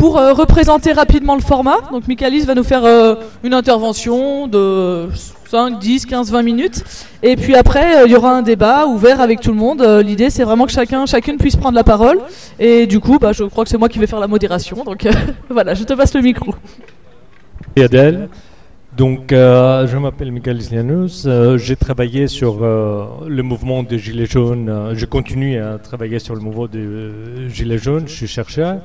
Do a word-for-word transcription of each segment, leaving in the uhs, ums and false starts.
pour euh, représenter rapidement le format, donc Michaelis va nous faire euh, une intervention de cinq, dix, quinze, vingt minutes. Et puis après, euh, il y aura un débat ouvert avec tout le monde. Euh, l'idée, c'est vraiment que chacun, chacune puisse prendre la parole. Et du coup, bah, je crois que c'est moi qui vais faire la modération. Donc euh, voilà, je te passe le micro. Et Adèle. Donc, euh, je m'appelle Michaelis Lianus. Euh, j'ai travaillé sur euh, le mouvement des Gilets jaunes. Euh, je continue à travailler sur le mouvement des euh, Gilets jaunes. Je suis chercheur.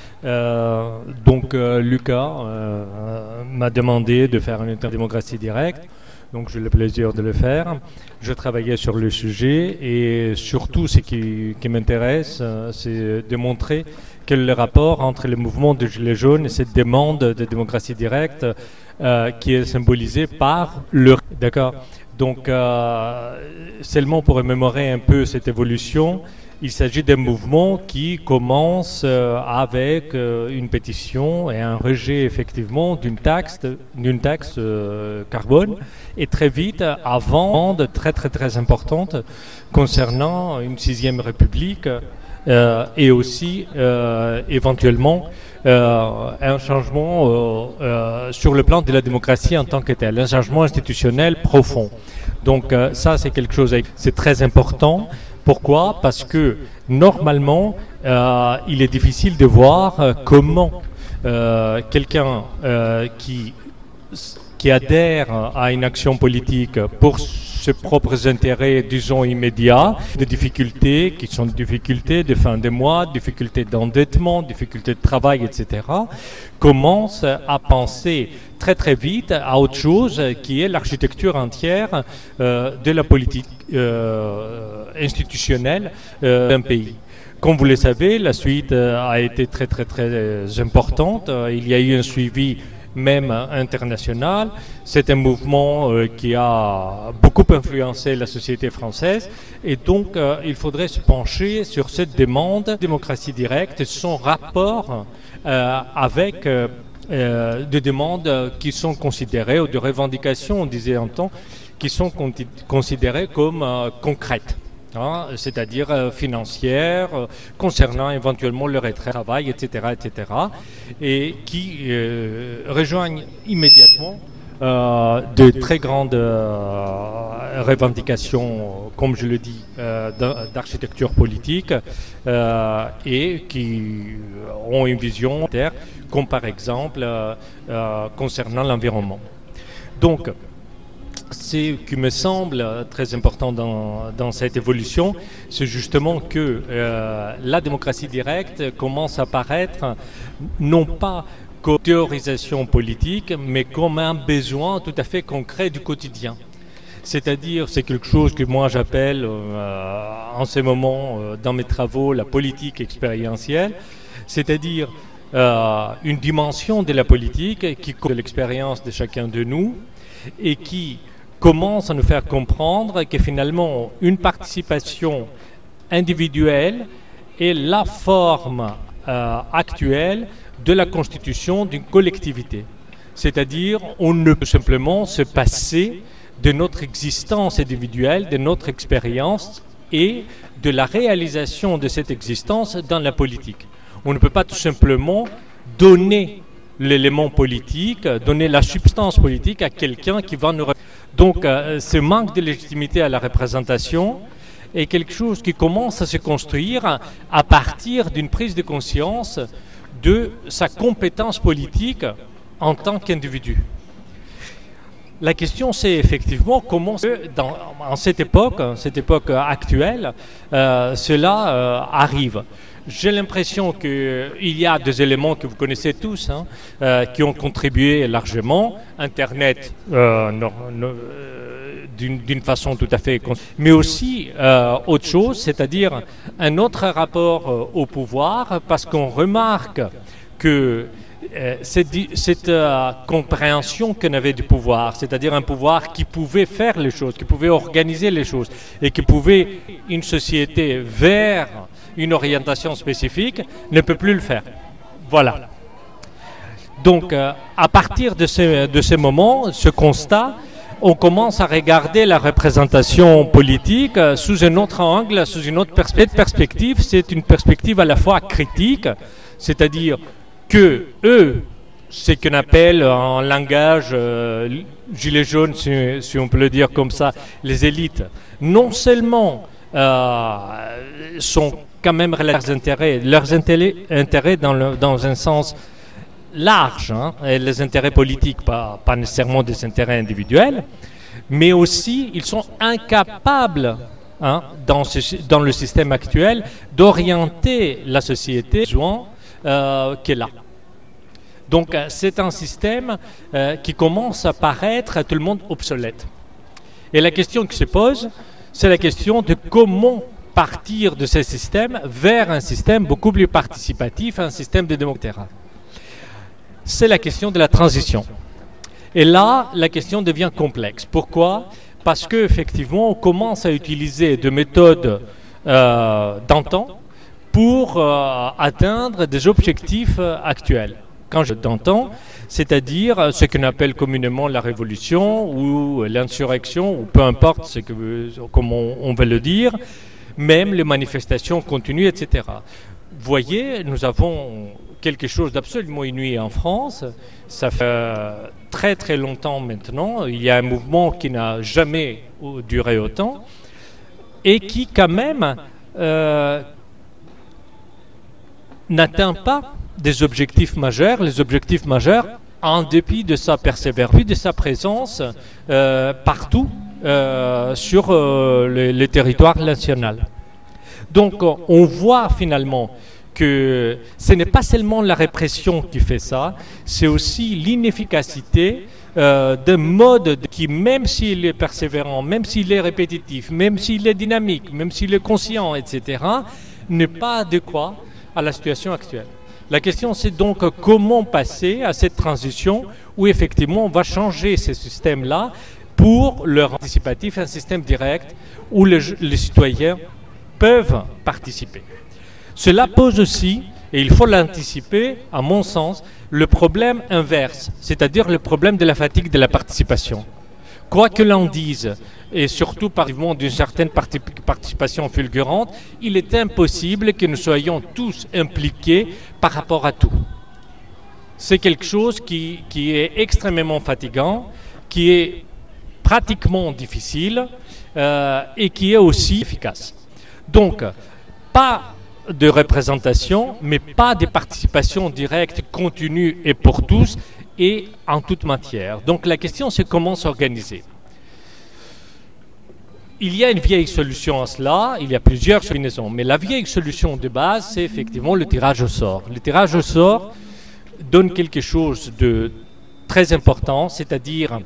Euh, donc, euh, Lucas euh, m'a demandé de faire une interdémocratie directe. Donc, j'ai le plaisir de le faire. Je travaillais sur le sujet et surtout, ce qui, qui m'intéresse, euh, c'est de montrer quel est le rapport entre le mouvement des Gilets jaunes et cette demande de démocratie directe euh, qui est symbolisée par le... D'accord. Donc, euh, seulement pour remémorer un peu cette évolution, il s'agit d'un mouvement qui commence euh, avec euh, une pétition et un rejet effectivement d'une taxe, d'une taxe euh, carbone, et très vite avant de très très très importante concernant une sixième république euh, et aussi euh, éventuellement euh, un changement euh, euh, sur le plan de la démocratie en tant que tel, un changement institutionnel profond. Donc euh, ça c'est quelque chose, c'est très important. Pourquoi ? Parce que normalement, euh, il est difficile de voir euh, comment euh, quelqu'un euh, qui, qui adhère à une action politique pour ses propres intérêts, disons, immédiats, des difficultés qui sont des difficultés de fin de mois, difficultés d'endettement, difficultés de travail, et cetera, commence à penser très très vite à autre chose qui est l'architecture entière euh, de la politique euh, institutionnelle euh, d'un pays. Comme vous le savez, la suite euh, a été très très très importante. Il y a eu un suivi même international. C'est un mouvement euh, qui a beaucoup influencé la société française et donc euh, il faudrait se pencher sur cette demande de démocratie directe et son rapport euh, avec euh, euh, des demandes qui sont considérées, ou de revendications, on disait un temps, qui sont con- considérées comme euh, concrètes. Hein, c'est-à-dire euh, financières, euh, concernant éventuellement le retrait, le travail, et cetera, et cetera, et qui euh, rejoignent immédiatement euh, de très grandes euh, revendications, comme je le dis, euh, d'architecture politique, euh, et qui ont une vision terre, comme par exemple euh, euh, concernant l'environnement. Donc, ce qui me semble très important dans, dans cette évolution, c'est justement que euh, la démocratie directe commence à apparaître non pas comme théorisation politique, mais comme un besoin tout à fait concret du quotidien. C'est-à-dire, c'est quelque chose que moi j'appelle euh, en ce moment euh, dans mes travaux la politique expérientielle, c'est-à-dire euh, une dimension de la politique qui compte de l'expérience de chacun de nous et qui commence à nous faire comprendre que finalement une participation individuelle est la forme euh, actuelle de la constitution d'une collectivité. C'est-à-dire, on ne peut simplement se passer de notre existence individuelle, de notre expérience et de la réalisation de cette existence dans la politique. On ne peut pas tout simplement donner l'élément politique, donner la substance politique à quelqu'un qui va nous... Donc, euh, ce manque de légitimité à la représentation est quelque chose qui commence à se construire à partir d'une prise de conscience de sa compétence politique en tant qu'individu. La question, c'est effectivement comment, dans, en cette époque, cette époque actuelle, euh, cela euh, arrive. J'ai l'impression qu'il y a des éléments que vous connaissez tous, hein, euh, qui ont contribué largement. Internet, euh, non, non, d'une, d'une façon tout à fait... Mais aussi euh, autre chose, c'est-à-dire un autre rapport euh, au pouvoir, parce qu'on remarque que euh, cette, cette euh, compréhension qu'on avait du pouvoir, c'est-à-dire un pouvoir qui pouvait faire les choses, qui pouvait organiser les choses, et qui pouvait une société vers une orientation spécifique, ne peut plus le faire. Voilà. Donc, euh, à partir de ce, de ce moment, ce constat, on commence à regarder la représentation politique euh, sous un autre angle, sous une autre perspe- perspective. C'est une perspective à la fois critique, c'est-à-dire que eux, ce qu'on appelle en langage euh, gilet jaune, si, si on peut le dire comme ça, les élites, non seulement euh, sont quand même leurs intérêts, leurs intérêts, intérêts dans, le, dans un sens large, hein, et les intérêts politiques, pas, pas nécessairement des intérêts individuels, mais aussi ils sont incapables, hein, dans, ce, dans le système actuel, d'orienter la société euh, qu'elle a. Donc c'est un système euh, qui commence à paraître à tout le monde obsolète. Et la question qui se pose, c'est la question de comment partir de ce système vers un système beaucoup plus participatif, un système de démocratie. C'est la question de la transition. Et là, la question devient complexe. Pourquoi ? Parce qu'effectivement, on commence à utiliser des méthodes euh, d'antan pour euh, atteindre des objectifs euh, actuels. Quand je d'antan, c'est-à-dire ce qu'on appelle communément la révolution ou l'insurrection, ou peu importe ce que, comment on veut le dire, même les manifestations continues, et cetera. Vous voyez, nous avons quelque chose d'absolument inouï en France. Ça fait très très longtemps maintenant. Il y a un mouvement qui n'a jamais duré autant et qui quand même euh, n'atteint pas des objectifs majeurs, les objectifs majeurs en dépit de sa persévérance, de sa présence euh, partout euh, sur euh, le, le territoire national. Donc on voit finalement que ce n'est pas seulement la répression qui fait ça, c'est aussi l'inefficacité euh, d'un mode qui, même s'il est persévérant, même s'il est répétitif, même s'il est dynamique, même s'il est conscient, et cetera, n'est pas adéquat à la situation actuelle. La question, c'est donc comment passer à cette transition où effectivement on va changer ces systèmes-là pour leur participatif, un système direct où les, les citoyens peuvent participer. Cela pose aussi, et il faut l'anticiper, à mon sens, le problème inverse, c'est-à-dire le problème de la fatigue de la participation. Quoi que l'on dise, et surtout par d'une certaine participation fulgurante, il est impossible que nous soyons tous impliqués par rapport à tout. C'est quelque chose qui, qui est extrêmement fatigant, qui est pratiquement difficile euh, et qui est aussi efficace. Donc, pas de représentation, mais pas de participation directe, continue et pour tous, et en toute matière. Donc la question, c'est comment s'organiser. Il y a une vieille solution à cela, il y a plusieurs solutions, mais la vieille solution de base, c'est effectivement le tirage au sort. Le tirage au sort donne quelque chose de très important, c'est-à-dire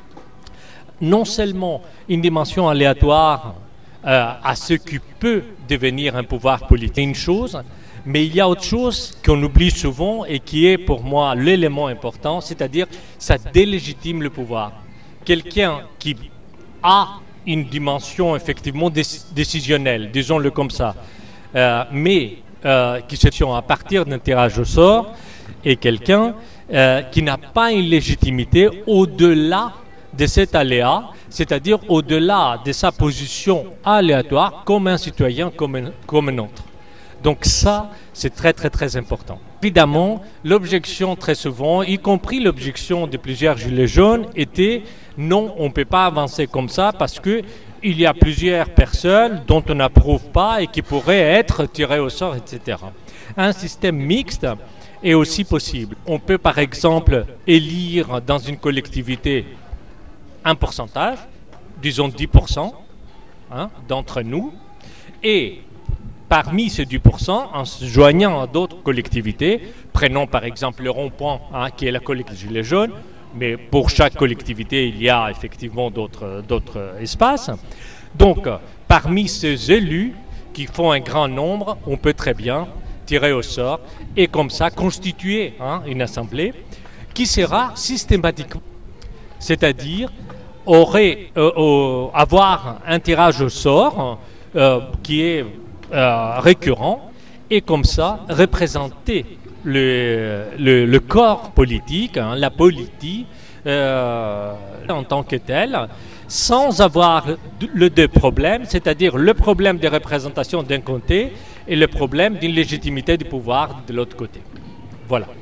non seulement une dimension aléatoire euh, à ce qui peut devenir un pouvoir politique, une chose, mais il y a autre chose qu'on oublie souvent et qui est pour moi l'élément important, c'est-à-dire ça délégitime le pouvoir. Quelqu'un qui a une dimension effectivement décisionnelle, disons-le comme ça, euh, mais euh, qui se tient à partir d'un tirage au sort, est quelqu'un euh, qui n'a pas une légitimité au-delà de cet aléa, c'est-à-dire au-delà de sa position aléatoire comme un citoyen, comme un, comme un autre. Donc ça, c'est très très très important. Évidemment, l'objection très souvent, y compris l'objection de plusieurs gilets jaunes, était non, on ne peut pas avancer comme ça parce que il y a plusieurs personnes dont on n'approuve pas et qui pourraient être tirées au sort, et cetera. Un système mixte est aussi possible. On peut par exemple élire dans une collectivité un pourcentage, disons dix pour cent hein, d'entre nous, et parmi ces dix pour cent, en se joignant à d'autres collectivités, prenons par exemple le rond-point, hein, qui est la collectivité Gilets jaunes, mais pour chaque collectivité, il y a effectivement d'autres, d'autres espaces. Donc, parmi ces élus qui font un grand nombre, on peut très bien tirer au sort et comme ça constituer hein, une assemblée qui sera systématiquement, c'est-à-dire aurait, euh, euh, avoir un tirage au sort euh, qui est Euh, récurrent et comme ça représenter le, le, le corps politique, hein, la politique euh, en tant que telle, sans avoir le deux problèmes, c'est-à-dire le problème de représentation d'un côté et le problème d'une légitimité du pouvoir de l'autre côté. Voilà.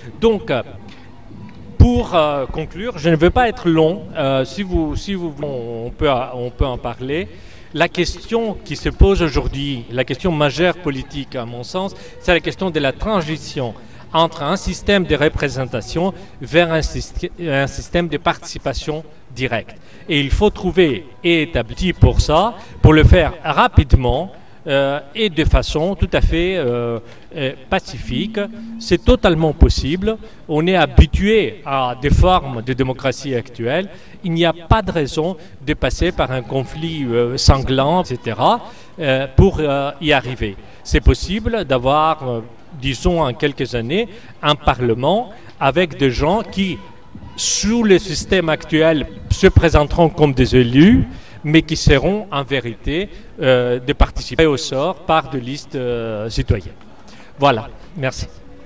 Donc, pour euh, conclure, je ne veux pas être long. Euh, si vous, si vous, on peut, on peut en parler. La question qui se pose aujourd'hui, la question majeure politique à mon sens, c'est la question de la transition entre un système de représentation vers un, syst- un système de participation directe. Et il faut trouver et établir pour ça, pour le faire rapidement euh, et de façon tout à fait euh, euh, pacifique. C'est totalement possible. On est habitué à des formes de démocratie actuelles. Il n'y a pas de raison de passer par un conflit euh, sanglant, et cetera, euh, pour euh, y arriver. C'est possible d'avoir, euh, disons en quelques années, un Parlement avec des gens qui, sous le système actuel, se présenteront comme des élus, mais qui seront en vérité euh, de participer au sort par des listes euh, citoyennes. Voilà, merci.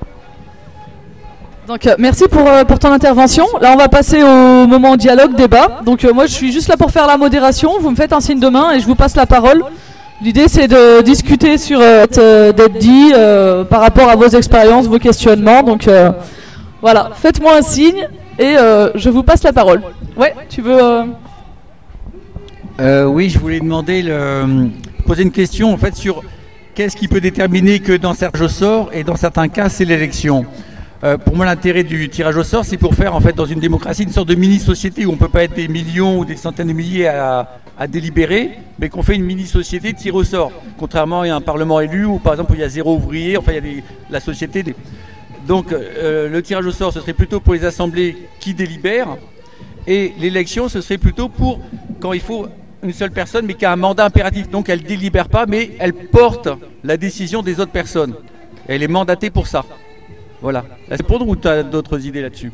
Donc euh, merci pour, euh, pour ton intervention. Là on va passer au moment dialogue, débat. Donc euh, moi je suis juste là pour faire la modération. Vous me faites un signe de main et je vous passe la parole. L'idée c'est de discuter sur euh, d'être dit euh, par rapport à vos expériences, vos questionnements. Donc euh, voilà, faites-moi un signe et euh, je vous passe la parole. Ouais, tu veux... Euh... Euh, oui, je voulais demander, le, poser une question en fait sur qu'est-ce qui peut déterminer que dans certains tirage au sort et dans certains cas c'est l'élection. Euh, pour moi, l'intérêt du tirage au sort, c'est pour faire en fait dans une démocratie une sorte de mini-société où on peut pas être des millions ou des centaines de milliers à, à délibérer, mais qu'on fait une mini-société de tir au sort. Contrairement à un parlement élu où par exemple il y a zéro ouvrier, enfin il y a des, la société. Des... Donc euh, le tirage au sort, ce serait plutôt pour les assemblées qui délibèrent, et l'élection, ce serait plutôt pour quand il faut une seule personne, mais qui a un mandat impératif. Donc elle ne délibère pas, mais elle porte la décision des autres personnes. Et elle est mandatée pour ça. Voilà. C'est pour nous ou tu as d'autres idées là-dessus?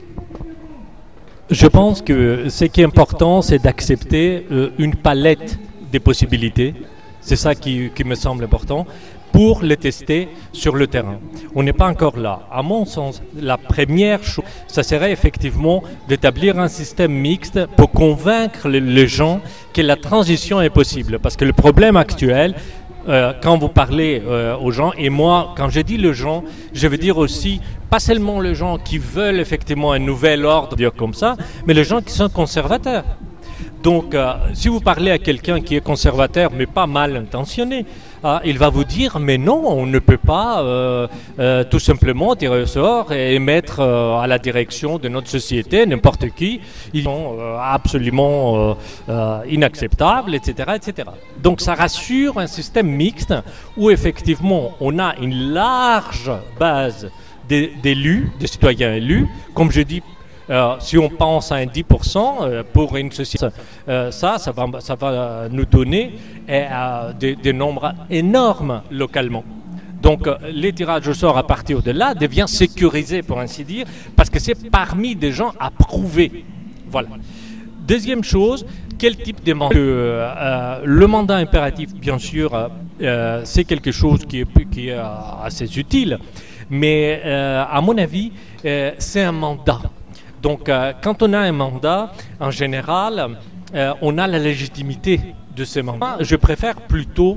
Je pense que ce qui est important, c'est d'accepter euh, une palette des possibilités. C'est ça qui, qui me semble important pour les tester sur le terrain. On n'est pas encore là. À mon sens, la première chose, ça serait effectivement d'établir un système mixte pour convaincre les, les gens que la transition est possible. Parce que le problème actuel, Euh, quand vous parlez euh, aux gens, et moi, quand je dis les gens, je veux dire aussi, pas seulement les gens qui veulent effectivement un nouvel ordre, dire comme ça, mais les gens qui sont conservateurs. Donc, euh, si vous parlez à quelqu'un qui est conservateur, mais pas mal intentionné, euh, il va vous dire, mais non, on ne peut pas euh, euh, tout simplement tirer au sort et mettre euh, à la direction de notre société n'importe qui. Ils sont euh, absolument euh, euh, inacceptables, et cetera, et cetera. Donc, ça rassure un système mixte où effectivement, on a une large base d'élus, de citoyens élus, comme je dis. Euh, si on pense à un dix pour cent euh, pour une société, euh, ça, ça va, ça va nous donner euh, des, des nombres énormes localement. Donc, euh, les tirages au sort à partir de là devient sécurisé, pour ainsi dire, parce que c'est parmi des gens approuvés. Voilà. Deuxième chose, quel type de mandat euh, euh, le mandat impératif, bien sûr, euh, c'est quelque chose qui est, qui est euh, assez utile, mais euh, à mon avis, euh, c'est un mandat. Donc, euh, quand on a un mandat, en général, euh, on a la légitimité de ce mandat. Je préfère plutôt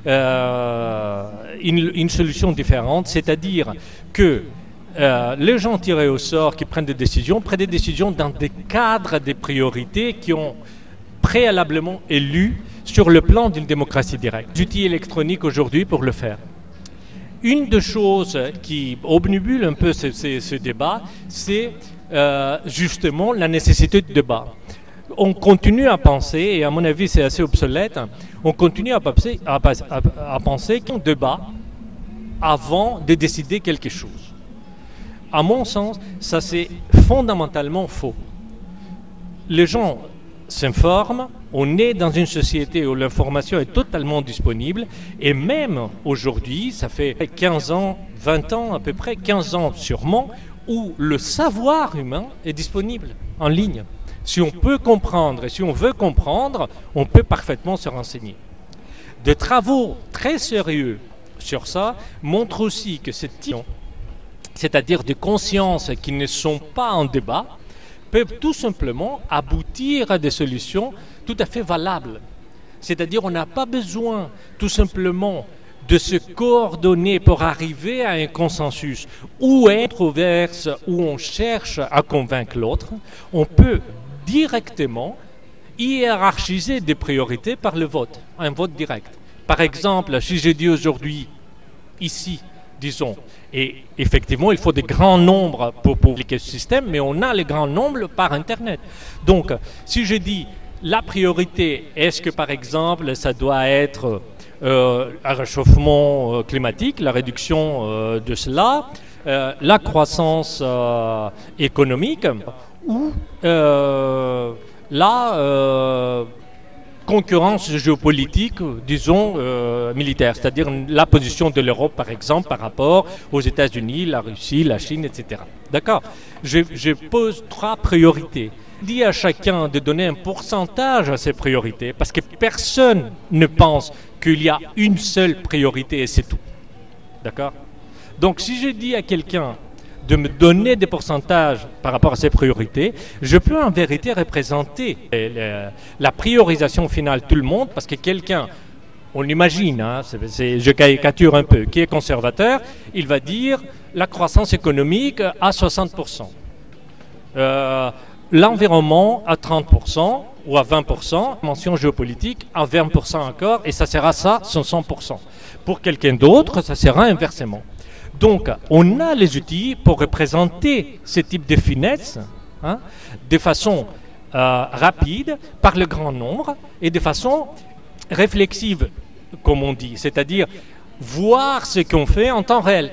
euh, une, une solution différente, c'est-à-dire que euh, les gens tirés au sort qui prennent des décisions, prennent des décisions dans des cadres des priorités qui ont préalablement élu sur le plan d'une démocratie directe. Des outils électroniques aujourd'hui pour le faire. Une des choses qui obnubule un peu ce, ce, ce débat, c'est Euh, justement la nécessité de débat. On continue à penser, et à mon avis c'est assez obsolète, on continue à penser, à, à, à penser qu'on débat avant de décider quelque chose. À mon sens, ça c'est fondamentalement faux. Les gens s'informent, on est dans une société où l'information est totalement disponible, et même aujourd'hui, ça fait quinze ans, vingt ans à peu près, quinze ans sûrement, où le savoir humain est disponible en ligne. Si on peut comprendre et si on veut comprendre, on peut parfaitement se renseigner. Des travaux très sérieux sur ça montrent aussi que cette type, c'est-à-dire des consciences qui ne sont pas en débat, peuvent tout simplement aboutir à des solutions tout à fait valables. C'est-à-dire on n'a pas besoin tout simplement de se coordonner pour arriver à un consensus ou être controverse, où on cherche à convaincre l'autre, on peut directement hiérarchiser des priorités par le vote, un vote direct. Par exemple, si je dis aujourd'hui, ici, disons, et effectivement, il faut des grands nombres pour publier ce système, mais on a les grands nombres par Internet. Donc, si je dis la priorité, est-ce que par exemple, ça doit être euh, un réchauffement climatique, la réduction euh, de cela, euh, la croissance euh, économique, ou euh, la euh, concurrence géopolitique, disons, euh, militaire, c'est-à-dire la position de l'Europe, par exemple, par rapport aux États-Unis, la Russie, la Chine, et cetera. D'accord ? je, je pose trois priorités. Je dis à chacun de donner un pourcentage à ces priorités, parce que personne ne pense qu'il y a une seule priorité et c'est tout. D'accord ? Donc, si je dis à quelqu'un de me donner des pourcentages par rapport à ses priorités, je peux en vérité représenter la, la priorisation finale de tout le monde, parce que quelqu'un, on l'imagine, hein, c'est, c'est, je caricature un peu, qui est conservateur, il va dire la croissance économique à soixante pour cent, euh, l'environnement à trente pour cent ou à vingt pour cent, mention géopolitique à vingt pour cent encore, et ça sera ça, cent pour cent. Pour quelqu'un d'autre, ça sera inversement. Donc, on a les outils pour représenter ce type de finesse, hein, de façon euh, rapide, par le grand nombre, et de façon réflexive, comme on dit, c'est-à-dire voir ce qu'on fait en temps réel.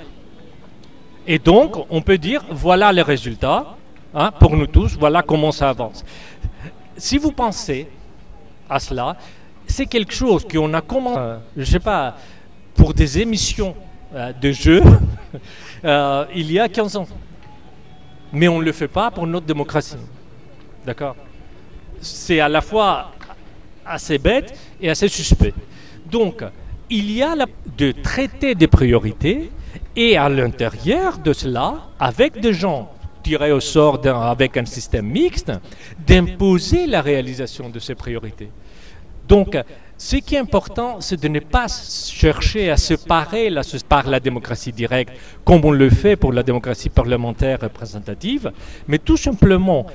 Et donc, on peut dire, voilà les résultats, hein, pour nous tous, voilà comment ça avance. Si vous pensez à cela, c'est quelque chose qu'on a commencé, euh, je ne sais pas, pour des émissions de jeu, euh, il y a quinze ans. Mais on ne le fait pas pour notre démocratie. D'accord ? C'est à la fois assez bête et assez suspect. Donc, il y a la, de traiter des priorités et à l'intérieur de cela, avec des gens tirés au sort d'un, avec un système mixte, d'imposer la réalisation de ces priorités. Donc, ce qui est important, c'est de ne pas chercher à se parer la, par la démocratie directe, comme on le fait pour la démocratie parlementaire représentative, mais tout simplement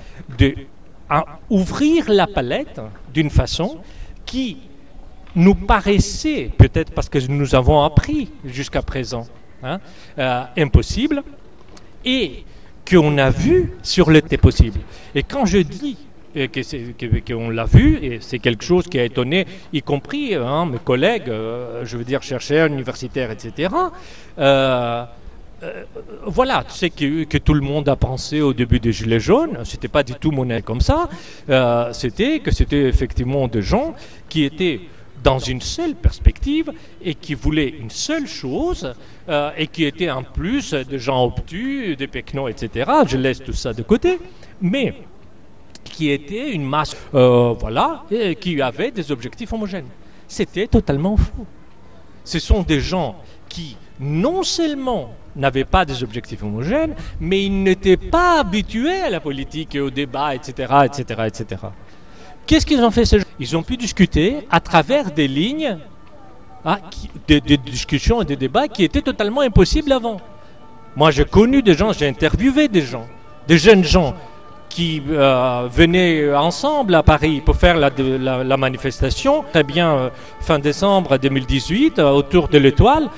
d'ouvrir la palette d'une façon qui nous paraissait, peut-être parce que nous avons appris jusqu'à présent, hein, euh, impossible, et qu'on a vu sur le thé possible. Et quand je dis et que c'est, que, qu'on l'a vu, et c'est quelque chose qui a étonné, y compris hein, mes collègues, euh, je veux dire chercheurs, universitaires, et cetera. Euh, euh, voilà, tu sais que, que tout le monde a pensé au début des Gilets jaunes, c'était pas du tout mon avis comme ça, euh, c'était que c'était effectivement des gens qui étaient dans une seule perspective et qui voulaient une seule chose euh, et qui étaient en plus des gens obtus, des pecnos, et cetera. Je laisse tout ça de côté, mais qui était une masse, euh, voilà, et qui avait des objectifs homogènes. C'était totalement faux. Ce sont des gens qui, non seulement n'avaient pas des objectifs homogènes, mais ils n'étaient pas habitués à la politique et au débat, et cetera, et cetera, et cetera. Qu'est-ce qu'ils ont fait ces gens ? Ils ont pu discuter à travers des lignes, hein, qui, des, des discussions et des débats qui étaient totalement impossibles avant. Moi, j'ai connu des gens, j'ai interviewé des gens, des jeunes gens, qui euh, venaient ensemble à Paris pour faire la, la, la manifestation. Très bien, euh, fin décembre deux mille dix-huit, euh, autour de l'Étoile,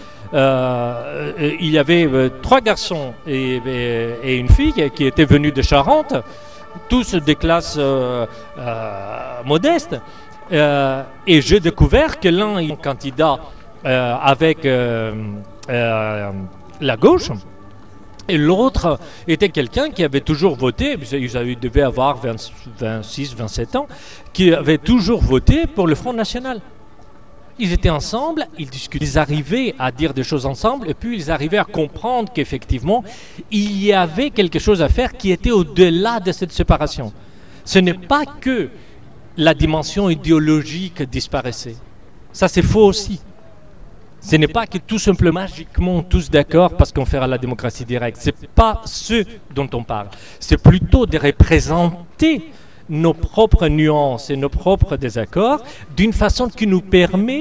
euh, il y avait euh, trois garçons et, et, et une fille qui étaient venus de Charente, tous des classes euh, euh, modestes. Euh, et j'ai découvert que l'un est un candidat euh, avec euh, euh, la gauche, et l'autre était quelqu'un qui avait toujours voté, ils devaient avoir vingt, vingt-six, vingt-sept ans, qui avait toujours voté pour le Front National. Ils étaient ensemble, ils discutaient, ils arrivaient à dire des choses ensemble, et puis ils arrivaient à comprendre qu'effectivement, il y avait quelque chose à faire qui était au-delà de cette séparation. Ce n'est pas que la dimension idéologique disparaissait. Ça, c'est faux aussi. Ce n'est pas que tout simplement, magiquement, tous d'accord parce qu'on fera la démocratie directe. Ce n'est pas ce dont on parle. C'est plutôt de représenter nos propres nuances et nos propres désaccords d'une façon qui nous permet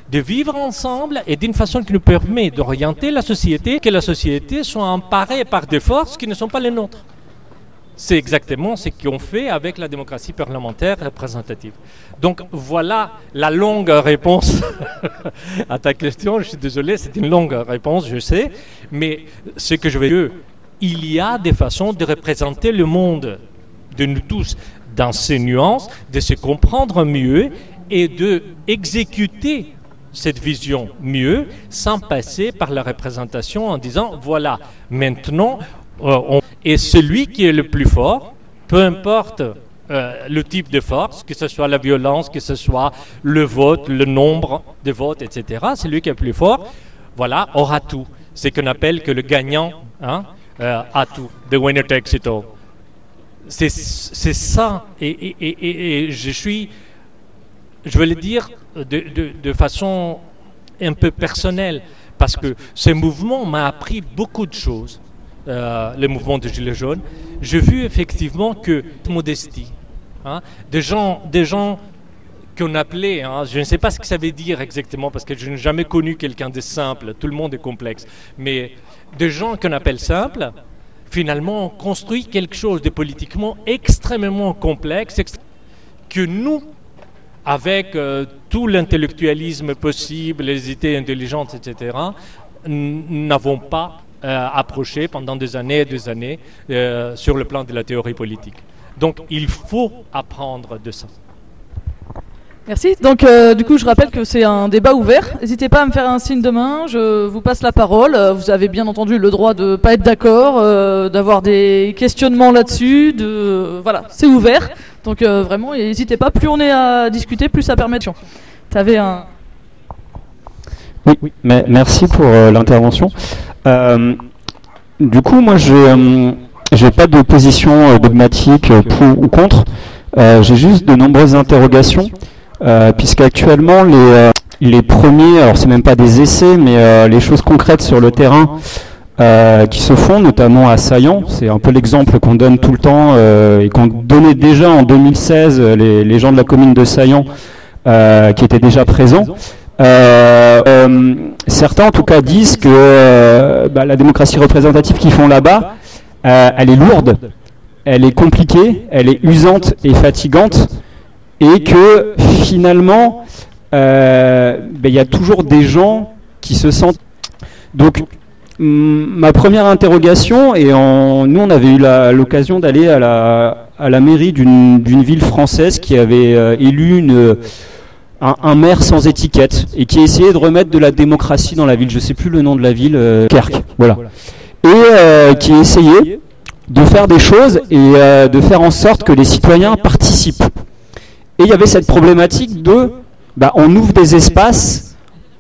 de vivre ensemble et d'une façon qui nous permet d'orienter la société, que la société soit emparée par des forces qui ne sont pas les nôtres. C'est exactement ce qu'on fait avec la démocratie parlementaire représentative. Donc voilà la longue réponse à ta question. Je suis désolé, c'est une longue réponse, je sais. Mais ce que je veux dire, il y a des façons de représenter le monde de nous tous dans ces nuances, de se comprendre mieux et de exécuter cette vision mieux sans passer par la représentation en disant voilà, maintenant euh, on est celui qui est le plus fort, peu importe euh, le type de force, que ce soit la violence, que ce soit le vote, le nombre de votes, et cetera. Celui qui est le plus fort, voilà, aura tout. C'est ce qu'on appelle que le gagnant hein, euh, a tout. The winner takes it all. C'est, c'est ça. Et, et, et, et je suis, je veux le dire de, de, de façon un peu personnelle, parce que ce mouvement m'a appris beaucoup de choses. Euh, le mouvement des Gilets jaunes, j'ai vu effectivement que modestie, hein, des gens, des gens qu'on appelait, hein, je ne sais pas ce que ça veut dire exactement parce que je n'ai jamais connu quelqu'un de simple, tout le monde est complexe, mais des gens qu'on appelle simples, finalement ont construit quelque chose de politiquement extrêmement complexe que nous, avec euh, tout l'intellectualisme possible, les idées intelligentes, et cetera, n- n'avons pas Euh, approché pendant des années et des années euh, sur le plan de la théorie politique. Donc il faut apprendre de ça. Merci. Donc euh, du coup je rappelle que c'est un débat ouvert. N'hésitez pas à me faire un signe de main, je vous passe la parole. Vous avez bien entendu le droit de ne pas être d'accord, euh, d'avoir des questionnements là-dessus. De... Voilà, c'est ouvert. Donc euh, vraiment, n'hésitez pas, plus on est à discuter, plus ça permet de... Tu avais un... Oui, oui. Mais merci pour euh, l'intervention. Euh, du coup, moi, je n'ai pas de position euh, dogmatique euh, pour ou contre. Euh, j'ai juste de nombreuses interrogations, euh, puisqu'actuellement, les, euh, les premiers, alors c'est même pas des essais, mais euh, les choses concrètes sur le terrain euh, qui se font, notamment à Saillant, c'est un peu l'exemple qu'on donne tout le temps euh, et qu'on donnait déjà en deux mille seize, les, les gens de la commune de Saillant euh, qui étaient déjà présents. Euh, euh, certains en tout cas disent que euh, bah, la démocratie représentative qu'ils font là-bas, euh, elle est lourde, elle est compliquée, elle est usante et fatigante, et que finalement euh, bah, y a toujours des gens qui se sentent... Donc m- ma première interrogation, et en, nous on avait eu la, l'occasion d'aller à la, à la mairie d'une, d'une ville française qui avait euh, élu une... Un, un maire sans étiquette et qui essayait de remettre de la démocratie dans la ville. Je ne sais plus le nom de la ville, euh, Kerk, voilà. Et euh, qui essayait de faire des choses et euh, de faire en sorte que les citoyens participent. Et il y avait cette problématique de, bah, on ouvre des espaces,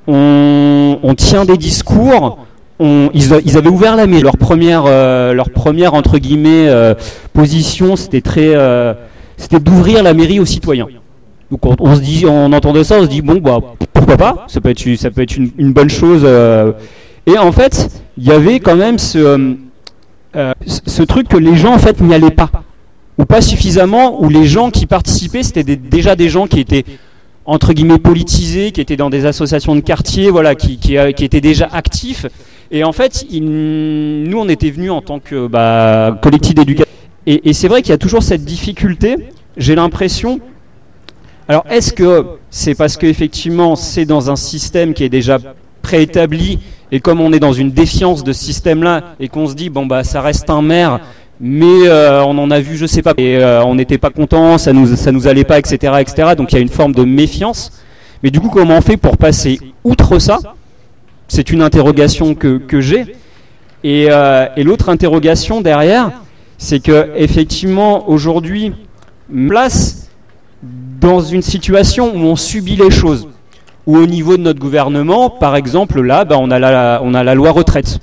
on, on tient des discours. On, ils, ils avaient ouvert la mairie. Leur première, euh, leur première entre guillemets euh, position, c'était très, euh, c'était d'ouvrir la mairie aux citoyens. Donc on, on se dit, en entendant ça, on se dit bon bah pourquoi pas, ça peut être, ça peut être une, une bonne chose. Euh, et en fait, il y avait quand même ce, euh, ce truc que les gens en fait n'y allaient pas, ou pas suffisamment, où les gens qui participaient c'était des, déjà des gens qui étaient entre guillemets politisés, qui étaient dans des associations de quartier, voilà, qui, qui, qui étaient déjà actifs. Et en fait, il, nous on était venus en tant que bah, collectif d'éducation. Et, et c'est vrai qu'il y a toujours cette difficulté. J'ai l'impression. Alors, est-ce que c'est parce qu'effectivement, c'est dans un système qui est déjà préétabli, et comme on est dans une défiance de ce système-là, et qu'on se dit, bon, bah, ça reste un maire, mais euh, on en a vu, je sais pas, et euh, on n'était pas content, ça nous, ça nous allait pas, et cetera, et cetera. Donc, il y a une forme de méfiance. Mais du coup, comment on fait pour passer outre ça ? C'est une interrogation que, que j'ai. Et, euh, et l'autre interrogation derrière, c'est que effectivement, aujourd'hui, place dans une situation où on subit les choses, où au niveau de notre gouvernement, par exemple, là, bah, on a la, on a la loi retraite,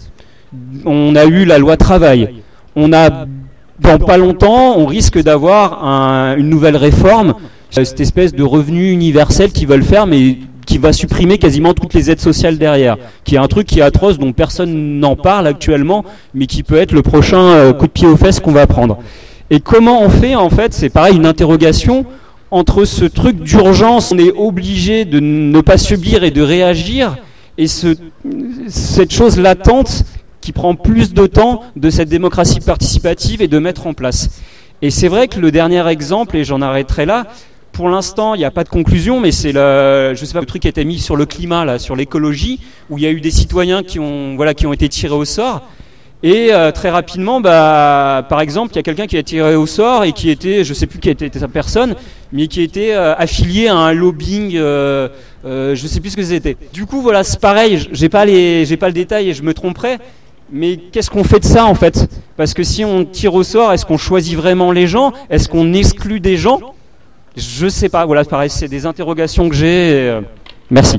on a eu la loi travail, on a, dans pas longtemps, on risque d'avoir un, une nouvelle réforme, cette espèce de revenu universel qu'ils veulent faire, mais qui va supprimer quasiment toutes les aides sociales derrière, qui est un truc qui est atroce, dont personne n'en parle actuellement, mais qui peut être le prochain euh, coup de pied aux fesses qu'on va prendre. Et comment on fait, en fait, c'est pareil, une interrogation entre ce truc d'urgence, on est obligé de ne pas subir et de réagir, et ce, cette chose latente qui prend plus de temps de cette démocratie participative et de mettre en place. Et c'est vrai que le dernier exemple, et j'en arrêterai là, pour l'instant, il n'y a pas de conclusion, mais c'est le, je sais pas, le truc qui a été mis sur le climat, là, sur l'écologie, où il y a eu des citoyens qui ont, voilà, qui ont été tirés au sort. Et euh, très rapidement, bah, par exemple, il y a quelqu'un qui a tiré au sort et qui était, je ne sais plus qui était sa personne, mais qui était euh, affilié à un lobbying, euh, euh, je ne sais plus ce que c'était. Du coup, voilà, c'est pareil, j'ai pas les, j'ai pas le détail et je me tromperais. Mais qu'est-ce qu'on fait de ça en fait? Parce que si on tire au sort, est-ce qu'on choisit vraiment les gens? Est-ce qu'on exclut des gens? Je sais pas. Voilà, pareil, c'est des interrogations que j'ai. Et, euh, merci.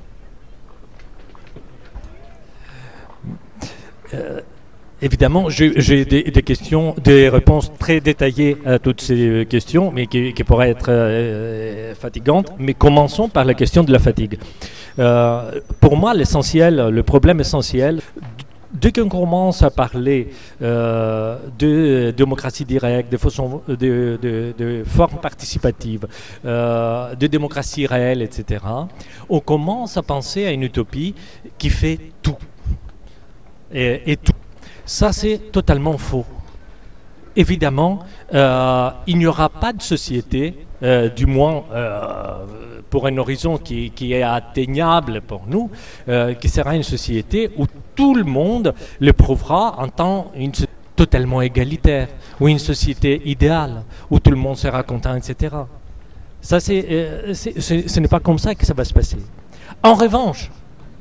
Euh, évidemment, j'ai, j'ai des, des questions, des réponses très détaillées à toutes ces questions, mais qui, qui pourraient être euh, fatigantes. Mais commençons par la question de la fatigue. Euh, pour moi, l'essentiel, le problème essentiel, dès qu'on commence à parler euh, de démocratie directe, de, façon, de, de, de forme participative, euh, de démocratie réelle, et cetera, on commence à penser à une utopie qui fait tout. Et, et tout. Ça, c'est totalement faux. Évidemment, euh, il n'y aura pas de société, euh, du moins euh, pour un horizon qui, qui est atteignable pour nous, euh, qui sera une société où tout le monde le prouvera en tant une société totalement égalitaire, ou une société idéale, où tout le monde sera content, et cetera. Ça, c'est, euh, c'est, c'est, ce n'est pas comme ça que ça va se passer. En revanche,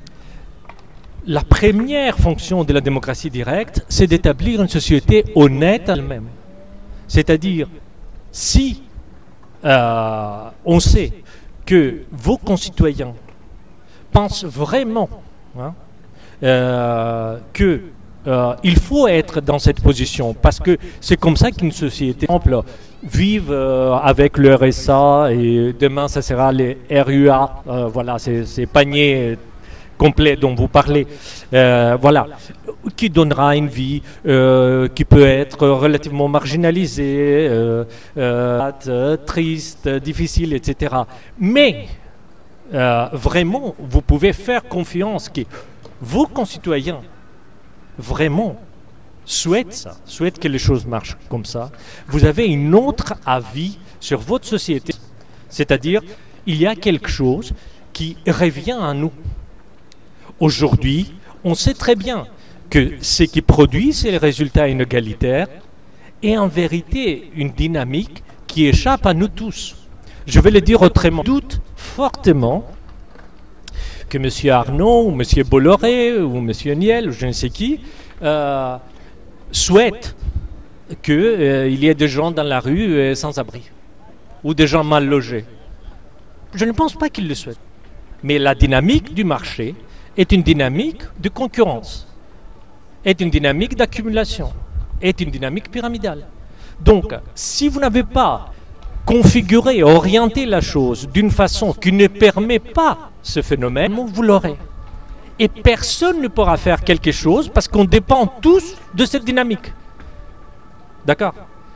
la première fonction de la démocratie directe, c'est d'établir une société honnête elle-même. C'est-à-dire, si euh, on sait que vos concitoyens pensent vraiment hein, euh, que euh, il faut être dans cette position, parce que c'est comme ça qu'une société, par exemple, vive euh, avec le R S A et demain ça sera les R U A, euh, voilà, ces, ces paniers complet dont vous parlez, euh, voilà, qui donnera une vie euh, qui peut être relativement marginalisée, euh, euh, triste, difficile, et cetera. Mais euh, vraiment, vous pouvez faire confiance que vos concitoyens vraiment souhaitent ça, souhaitent que les choses marchent comme ça. Vous avez une autre avis sur votre société, c'est-à-dire il y a quelque chose qui revient à nous. Aujourd'hui, on sait très bien que ce qui produit ces résultats inégalitaires est en vérité une dynamique qui échappe à nous tous. Je vais le dire autrement. Je doute fortement que M. Arnaud, ou M. Bolloré, ou M. Niel, ou je ne sais qui, euh, souhaite qu'il euh, y ait des gens dans la rue euh, sans abri, ou des gens mal logés. Je ne pense pas qu'ils le souhaitent. Mais la dynamique du marché est une dynamique de concurrence, est une dynamique d'accumulation, est une dynamique pyramidale. Donc, si vous n'avez pas configuré, orienté la chose d'une façon qui ne permet pas ce phénomène, vous l'aurez. Et personne ne pourra faire quelque chose parce qu'on dépend tous de cette dynamique. D'accord ?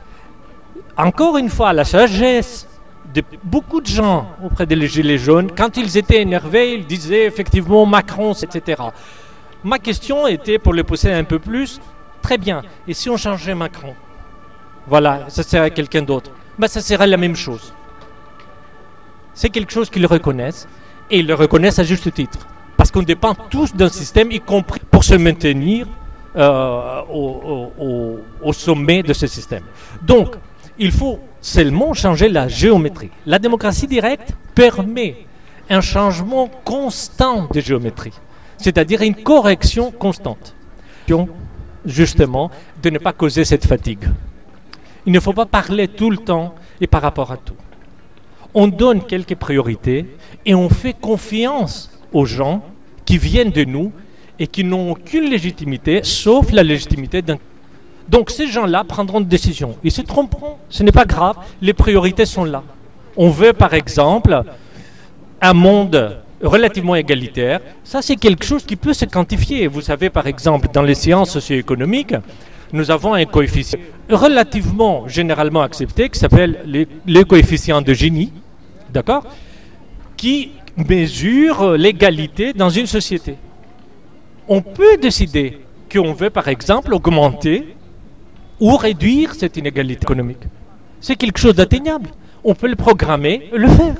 Encore une fois, la sagesse de beaucoup de gens auprès des Gilets jaunes, quand ils étaient énervés, ils disaient effectivement Macron, et cetera. Ma question était, pour le pousser un peu plus, très bien, et si on changeait Macron? Voilà, ça serait quelqu'un d'autre. Ben, ça serait la même chose. C'est quelque chose qu'ils reconnaissent, et ils le reconnaissent à juste titre. Parce qu'on dépend tous d'un système, y compris pour se maintenir euh, au, au, au sommet de ce système. Donc, il faut seulement changer la géométrie. La démocratie directe permet un changement constant de géométrie, c'est-à-dire une correction constante. Justement, de ne pas causer cette fatigue. Il ne faut pas parler tout le temps et par rapport à tout. On donne quelques priorités et on fait confiance aux gens qui viennent de nous et qui n'ont aucune légitimité, sauf la légitimité d'un... Donc ces gens-là prendront des décisions. Ils se tromperont, ce n'est pas grave, les priorités sont là. On veut par exemple un monde relativement égalitaire. Ça c'est quelque chose qui peut se quantifier. Vous savez par exemple dans les sciences socio-économiques, nous avons un coefficient relativement généralement accepté qui s'appelle le, le coefficient de Gini, d'accord, qui mesure l'égalité dans une société. On peut décider qu'on veut par exemple augmenter ou réduire cette inégalité économique. C'est quelque chose d'atteignable. On peut le programmer et le faire.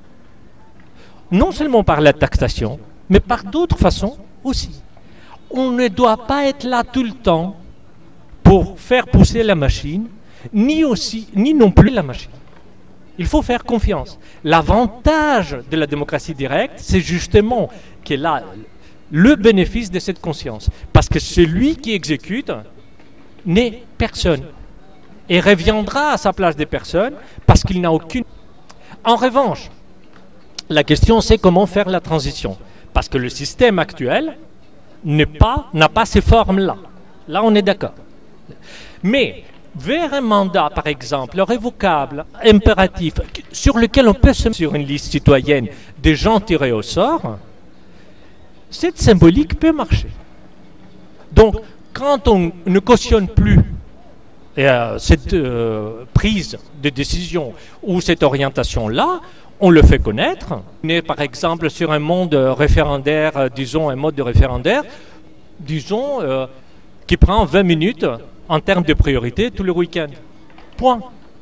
Non seulement par la taxation, mais par d'autres façons aussi. On ne doit pas être là tout le temps pour faire pousser la machine, ni aussi, ni non plus la machine. Il faut faire confiance. L'avantage de la démocratie directe, c'est justement qu'elle a le bénéfice de cette conscience. Parce que celui qui exécute n'est personne. Et reviendra à sa place des personnes parce qu'il n'a aucune... En revanche, la question c'est comment faire la transition. Parce que le système actuel n'est pas, n'a pas ces formes-là. Là, on est d'accord. Mais vers un mandat, par exemple, révocable, impératif, sur lequel on peut se mettre sur une liste citoyenne des gens tirés au sort, cette symbolique peut marcher. Donc, quand on ne cautionne plus euh, cette euh, prise de décision ou cette orientation-là, on le fait connaître. On est par exemple sur un monde référendaire, euh, disons un mode de référendaire, disons, euh, qui prend vingt minutes en termes de priorité tous les week-ends. Point.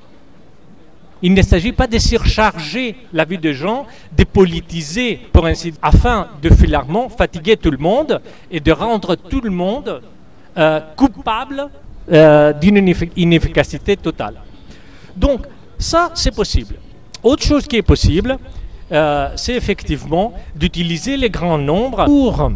Il ne s'agit pas de surcharger la vie des gens, de politiser, pour ainsi dire, afin de finalement fatiguer tout le monde et de rendre tout le monde euh, coupable euh, d'une inefficacité totale. Donc, ça, c'est possible. Autre chose qui est possible, euh, c'est effectivement d'utiliser les grands nombres pour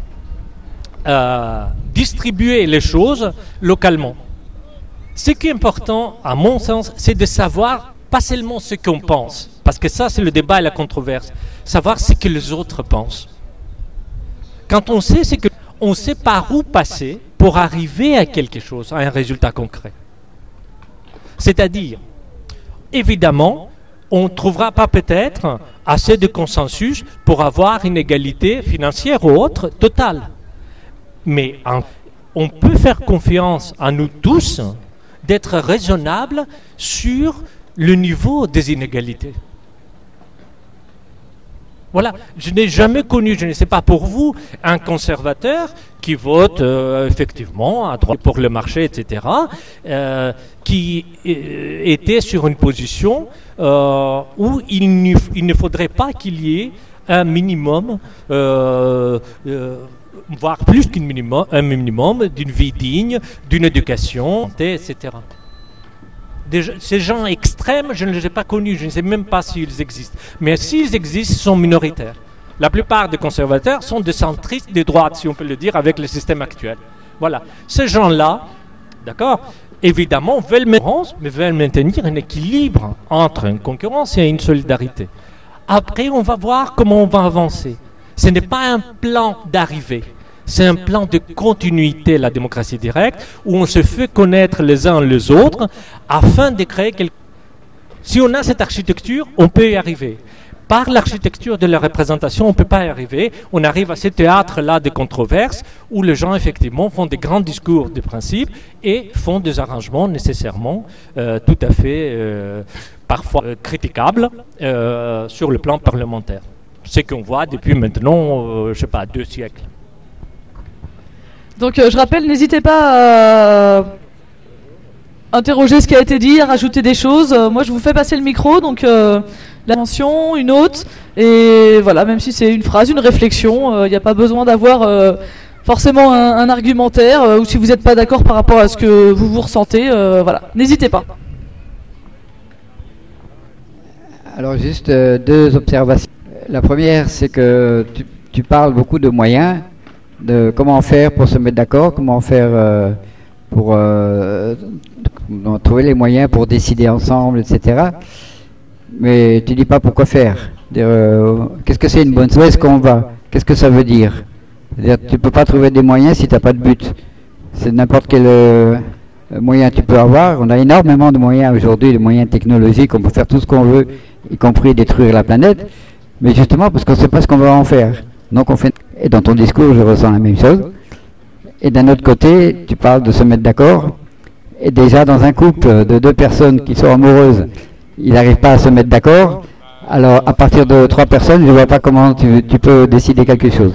euh, distribuer les choses localement. Ce qui est important, à mon sens, c'est de savoir pas seulement ce qu'on pense, parce que ça, c'est le débat et la controverse, savoir ce que les autres pensent. Quand on sait, c'est que on sait par où passer pour arriver à quelque chose, à un résultat concret. C'est-à-dire, évidemment, on ne trouvera pas peut-être assez de consensus pour avoir une égalité financière ou autre totale. Mais en, on peut faire confiance à nous tous d'être raisonnables sur le niveau des inégalités. Voilà, je n'ai jamais connu, je ne sais pas pour vous, un conservateur qui vote euh, effectivement à droite pour le marché, et cetera, euh, qui euh, était sur une position euh, où il, il ne faudrait pas qu'il y ait un minimum, euh, euh, voire plus qu'un minimum, un minimum d'une vie digne, d'une éducation, et cetera. Des, ces gens extrêmes, je ne les ai pas connus, je ne sais même pas s'ils existent. Mais s'ils existent, ils sont minoritaires. La plupart des conservateurs sont des centristes de droite, si on peut le dire, avec le système actuel. Voilà. Ces gens-là, d'accord, évidemment, veulent maintenir, mais veulent maintenir un équilibre entre une concurrence et une solidarité. Après, on va voir comment on va avancer. Ce n'est pas un plan d'arrivée. C'est un plan de continuité, la démocratie directe, où on se fait connaître les uns les autres afin de créer quelque chose. Si on a cette architecture, on peut y arriver. Par l'architecture de la représentation, on ne peut pas y arriver. On arrive à ce théâtre-là de controverses où les gens, effectivement, font des grands discours de principe et font des arrangements nécessairement euh, tout à fait, euh, parfois, euh, critiquables euh, sur le plan parlementaire. Ce qu'on voit depuis maintenant, euh, je ne sais pas, deux siècles. Donc euh, je rappelle, n'hésitez pas à interroger ce qui a été dit, à rajouter des choses. Euh, moi je vous fais passer le micro, donc euh, la mention, une autre, et voilà, même si c'est une phrase, une réflexion, il euh, n'y a pas besoin d'avoir euh, forcément un, un argumentaire, euh, ou si vous n'êtes pas d'accord par rapport à ce que vous vous ressentez, euh, voilà, n'hésitez pas. Alors juste euh, deux observations. La première, c'est que tu, tu parles beaucoup de moyens, de comment faire pour se mettre d'accord, comment faire euh, pour euh, trouver les moyens pour décider ensemble, et cetera. Mais tu dis pas pourquoi faire. Euh, qu'est-ce que c'est une bonne... Où est-ce qu'on va? Qu'est-ce que ça veut dire? C'est-à-dire, tu peux pas trouver des moyens si tu n'as pas de but. C'est n'importe quel euh, moyen tu peux avoir. On a énormément de moyens aujourd'hui, de moyens technologiques. On peut faire tout ce qu'on veut, y compris détruire la planète. Mais justement parce qu'on ne sait pas ce qu'on va en faire. Donc on fait... Et dans ton discours, je ressens la même chose. Et d'un autre côté, tu parles de se mettre d'accord. Et déjà, dans un couple de deux personnes qui sont amoureuses, ils n'arrivent pas à se mettre d'accord. Alors, à partir de trois personnes, je ne vois pas comment tu, tu peux décider quelque chose.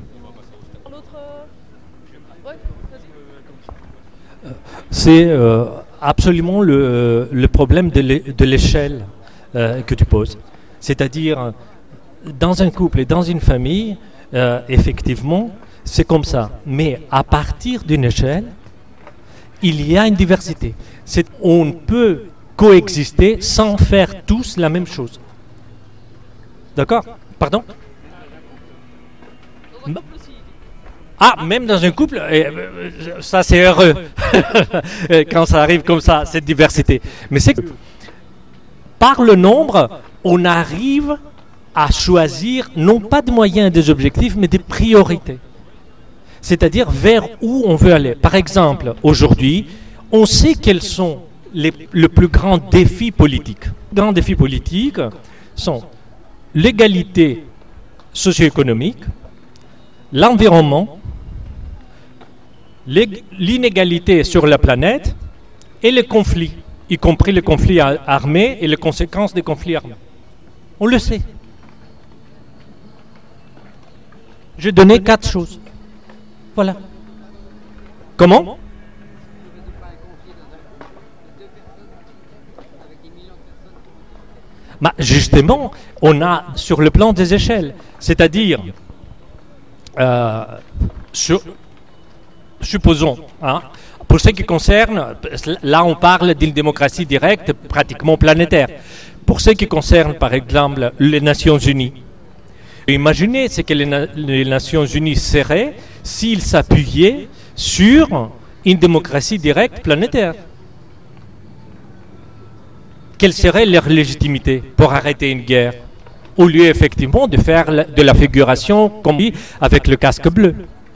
C'est euh, absolument le, le problème de l'échelle euh, que tu poses. C'est-à-dire, dans un couple et dans une famille, euh, effectivement, c'est comme ça. Mais à partir d'une échelle, il y a une diversité. C'est, on peut coexister sans faire tous la même chose. D'accord? Pardon? Ah, même dans un couple, ça c'est heureux quand ça arrive comme ça, cette diversité. Mais c'est que par le nombre, on arrive à choisir non pas des moyens et des objectifs, mais des priorités. C'est-à-dire vers où on veut aller. Par exemple, aujourd'hui, on sait quels sont les, le plus grand défi politique. Les grands défis politiques sont l'égalité socio-économique, l'environnement, l'inégalité sur la planète et les conflits, y compris les conflits armés et les conséquences des conflits armés. On le sait. J'ai donné quatre choses. Voilà. Comment? Bah, justement, on a sur le plan des échelles, c'est-à-dire, euh, sur, supposons, hein, pour ce qui concerne, là on parle d'une démocratie directe pratiquement planétaire. Pour ce qui concerne par exemple les Nations Unies, imaginez ce que les, Na les Nations Unies seraient s'ils s'appuyaient sur une démocratie directe planétaire. Quelle serait leur légitimité pour arrêter une guerre, au lieu effectivement de faire de la figuration comme dit avec le casque bleu?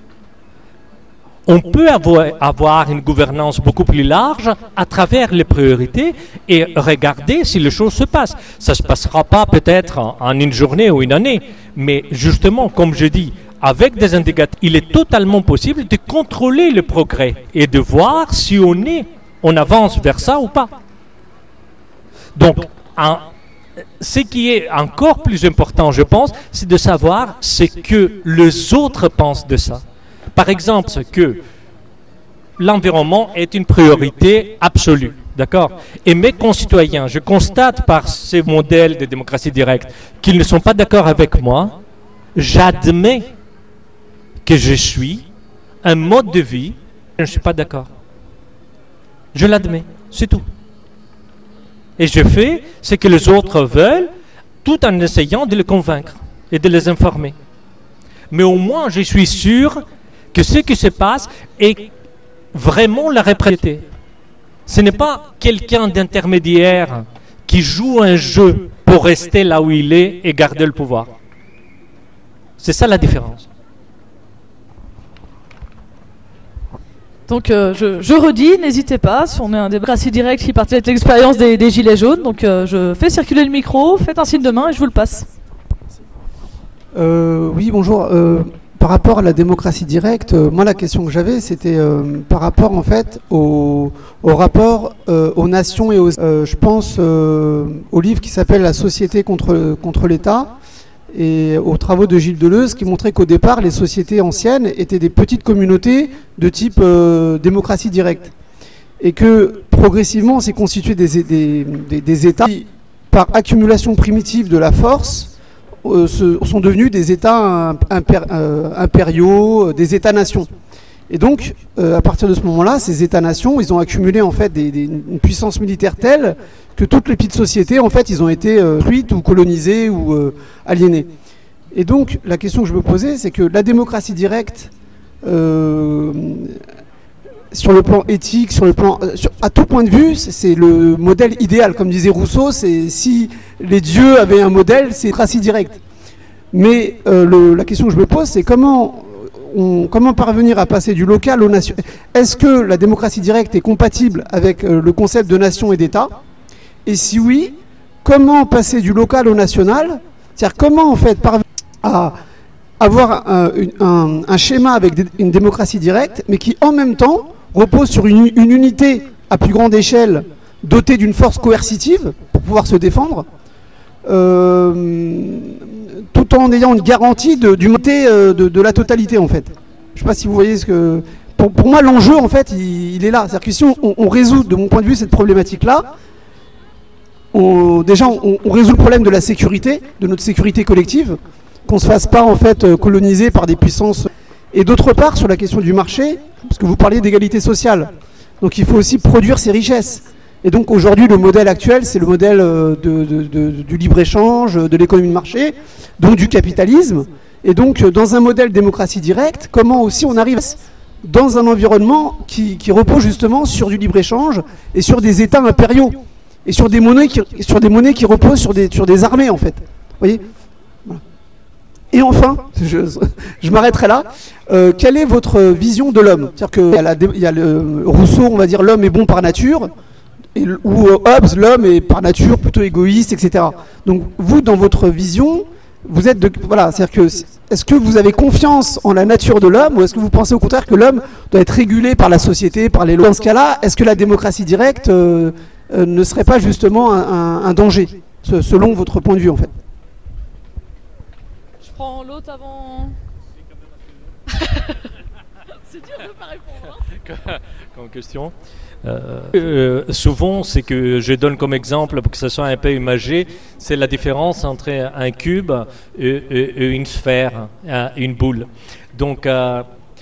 On peut avoir, avoir une gouvernance beaucoup plus large à travers les priorités et regarder si les choses se passent. Ça ne se passera pas peut-être en, en une journée ou une année, mais justement, comme je dis, avec des indicateurs, il est totalement possible de contrôler le progrès et de voir si on est, on avance vers ça ou pas. Donc, en, ce qui est encore plus important, je pense, c'est de savoir ce que les autres pensent de ça. Par exemple, que l'environnement est une priorité absolue, d'accord? Et mes concitoyens, je constate par ces modèles de démocratie directe qu'ils ne sont pas d'accord avec moi, j'admets que je suis un mode de vie, je ne suis pas d'accord. Je l'admets, c'est tout. Et je fais ce que les autres veulent, tout en essayant de les convaincre et de les informer. Mais au moins, je suis sûr que ce qui se passe est vraiment la réalité. Ce n'est pas quelqu'un d'intermédiaire qui joue un jeu pour rester là où il est et garder le pouvoir. C'est ça la différence. Donc euh, je, je redis, n'hésitez pas, si on est un démocratie directe qui partage de l'expérience des, des Gilets jaunes, donc euh, je fais circuler le micro, faites un signe de main et je vous le passe. Euh, oui, bonjour. Euh, par rapport à la démocratie directe, euh, moi la question que j'avais, c'était euh, par rapport en fait au, au rapport euh, aux nations et aux... Euh, je pense euh, au livre qui s'appelle « La société contre, contre l'État » et aux travaux de Gilles Deleuze qui montraient qu'au départ, les sociétés anciennes étaient des petites communautés de type euh, démocratie directe. Et que progressivement, on s'est constitué des, des, des, des États qui, par accumulation primitive de la force, euh, se, sont devenus des États impér, euh, impériaux, des États-nations. Et donc, euh, à partir de ce moment-là, ces États-nations, ils ont accumulé en fait des, des, une puissance militaire telle que toutes les petites sociétés, en fait, ils ont été euh, détruites ou colonisées ou euh, aliénées. Et donc, la question que je me posais, c'est que la démocratie directe, euh, sur le plan éthique, sur le plan, euh, sur, à tout point de vue, c'est le modèle idéal. Comme disait Rousseau, c'est si les dieux avaient un modèle, c'est la démocratie directe. Mais euh, le, la question que je me pose, c'est comment... On, comment parvenir à passer du local au national? Est-ce que la démocratie directe est compatible avec euh, le concept de nation et d'État? Et si oui, comment passer du local au national? C'est-à-dire comment en fait parvenir à avoir un, un, un schéma avec des, une démocratie directe, mais qui en même temps repose sur une, une unité à plus grande échelle, dotée d'une force coercitive pour pouvoir se défendre, euh, tout en ayant une garantie de, du monté de, de la totalité en fait. Je ne sais pas si vous voyez ce que... Pour, pour moi, l'enjeu en fait, il, il est là. C'est-à-dire que si on, on résout, de mon point de vue, cette problématique-là, on, déjà, on, on résout le problème de la sécurité, de notre sécurité collective, qu'on ne se fasse pas en fait coloniser par des puissances. Et d'autre part, sur la question du marché, parce que vous parliez d'égalité sociale, donc il faut aussi produire ces richesses. Et donc aujourd'hui, le modèle actuel, c'est le modèle de, de, de, du libre-échange, de l'économie de marché, donc du capitalisme. Et donc, dans un modèle démocratie directe, comment aussi on arrive dans un environnement qui, qui repose justement sur du libre-échange et sur des États impériaux et sur des monnaies qui, sur des monnaies qui reposent sur des, sur des armées en fait. Vous voyez ? Voilà. Et enfin, je, je m'arrêterai là. Euh, quelle est votre vision de l'homme ? C'est-à-dire qu'il y a, la, il y a le Rousseau, on va dire l'homme est bon par nature, et, ou Hobbes, l'homme est par nature plutôt égoïste, et cetera. Donc vous, dans votre vision, vous êtes de, voilà, c'est-à-dire que est-ce que vous avez confiance en la nature de l'homme ou est-ce que vous pensez au contraire que l'homme doit être régulé par la société, par les lois ? Dans ce cas-là, est-ce que la démocratie directe euh, euh, ne serait pas justement un, un, un danger, selon votre point de vue en fait ? Je prends l'autre avant. C'est dur de pas répondre. Hein. Comme question. Euh, euh, souvent, ce que je donne comme exemple pour que ce soit un peu imagé, c'est la différence entre un cube et, et, et une sphère, une boule. Donc, euh,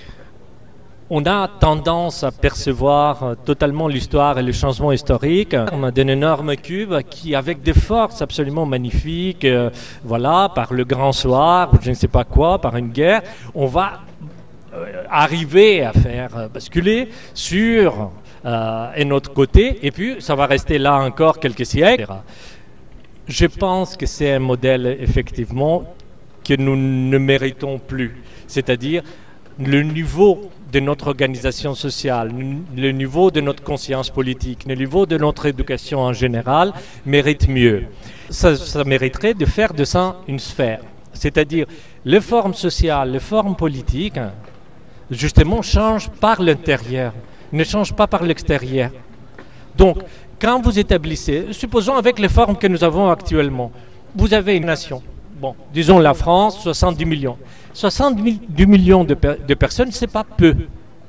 on a tendance à percevoir totalement l'histoire et le changement historique. On a un énorme cube qui, avec des forces absolument magnifiques, euh, voilà, par le grand soir, je ne sais pas quoi, par une guerre, on va euh, arriver à faire basculer sur Euh, un autre côté, et puis ça va rester là encore quelques siècles. Je pense que c'est un modèle effectivement que nous ne méritons plus, c'est-à-dire le niveau de notre organisation sociale, le niveau de notre conscience politique, le niveau de notre éducation en général mérite mieux. Ça, ça mériterait de faire de ça une sphère, c'est-à-dire les formes sociales, les formes politiques, justement changent par l'intérieur, ne change pas par l'extérieur. Donc, quand vous établissez, supposons avec les formes que nous avons actuellement, vous avez une nation, bon, disons la France, soixante-dix millions. soixante-dix millions de, per- de personnes, c'est pas peu, d'accord ?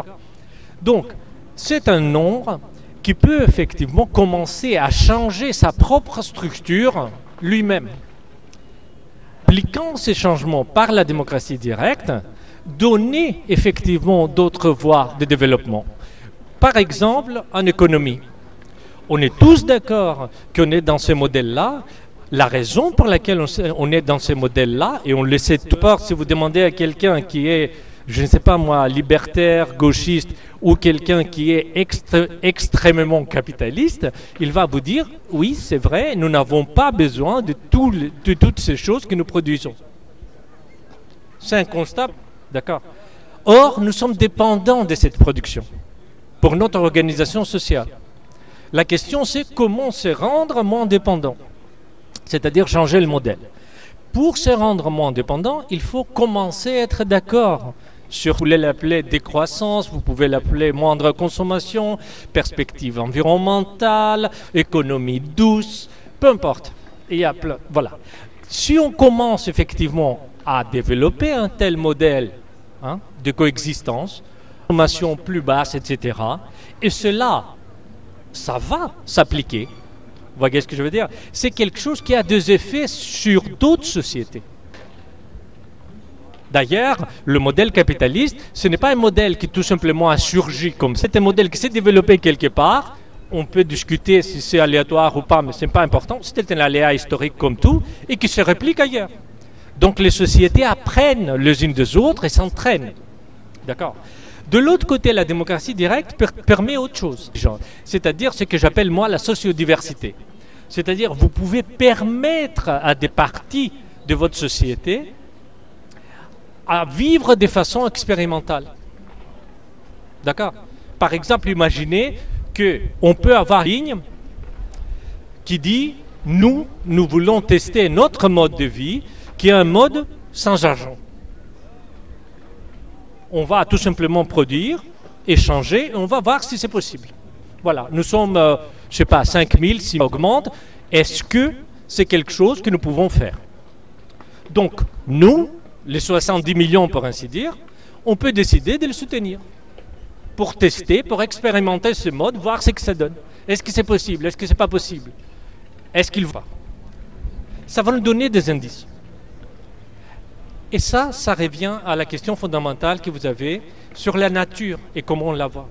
Donc, c'est un nombre qui peut effectivement commencer à changer sa propre structure lui-même. Appliquant ces changements par la démocratie directe, donner effectivement d'autres voies de développement. Par exemple, en économie. On est tous d'accord qu'on est dans ce modèle-là. La raison pour laquelle on est dans ce modèle-là, et on le sait tout part, si vous demandez à quelqu'un qui est, je ne sais pas moi, libertaire, gauchiste, ou quelqu'un qui est extré- extrêmement capitaliste, il va vous dire, oui, c'est vrai, nous n'avons pas besoin de, tout le, de toutes ces choses que nous produisons. C'est un constat. D'accord. Or, nous sommes dépendants de cette production pour notre organisation sociale. La question, c'est comment se rendre moins dépendant, c'est-à-dire changer le modèle. Pour se rendre moins dépendant, il faut commencer à être d'accord sur, vous pouvez l'appeler décroissance, vous pouvez l'appeler moindre consommation, perspective environnementale, économie douce, peu importe. Il y a plein, voilà. Si on commence effectivement à développer un tel modèle Hein, de coexistence, consommation plus basse, et cetera. Et cela, ça va s'appliquer. Vous voyez ce que je veux dire ? C'est quelque chose qui a des effets sur d'autres sociétés. D'ailleurs, le modèle capitaliste, ce n'est pas un modèle qui tout simplement a surgi comme ça. C'est un modèle qui s'est développé quelque part. On peut discuter si c'est aléatoire ou pas, mais ce n'est pas important. C'est un aléa historique comme tout et qui se réplique ailleurs. Donc les sociétés apprennent les unes des autres et s'entraînent. D'accord. De l'autre côté, la démocratie directe per- permet autre chose. C'est-à-dire ce que j'appelle moi la sociodiversité. C'est-à-dire vous pouvez permettre à des parties de votre société à vivre de façon expérimentale. D'accord. Par exemple, imaginez qu'on peut avoir une ligne qui dit « Nous, nous voulons tester notre mode de vie qui est un mode sans argent. On va tout simplement produire, échanger, et on va voir si c'est possible. Voilà, nous sommes, euh, je ne sais pas, cinq mille, si on augmente. Est-ce que c'est quelque chose que nous pouvons faire? Donc, nous, les soixante-dix millions pour ainsi dire, on peut décider de le soutenir pour tester, pour expérimenter ce mode, voir ce que ça donne. Est-ce que c'est possible? Est-ce que c'est pas possible? Est-ce qu'il va? Ça va nous donner des indices. Et ça, ça revient à la question fondamentale que vous avez sur la nature et comment on la voit.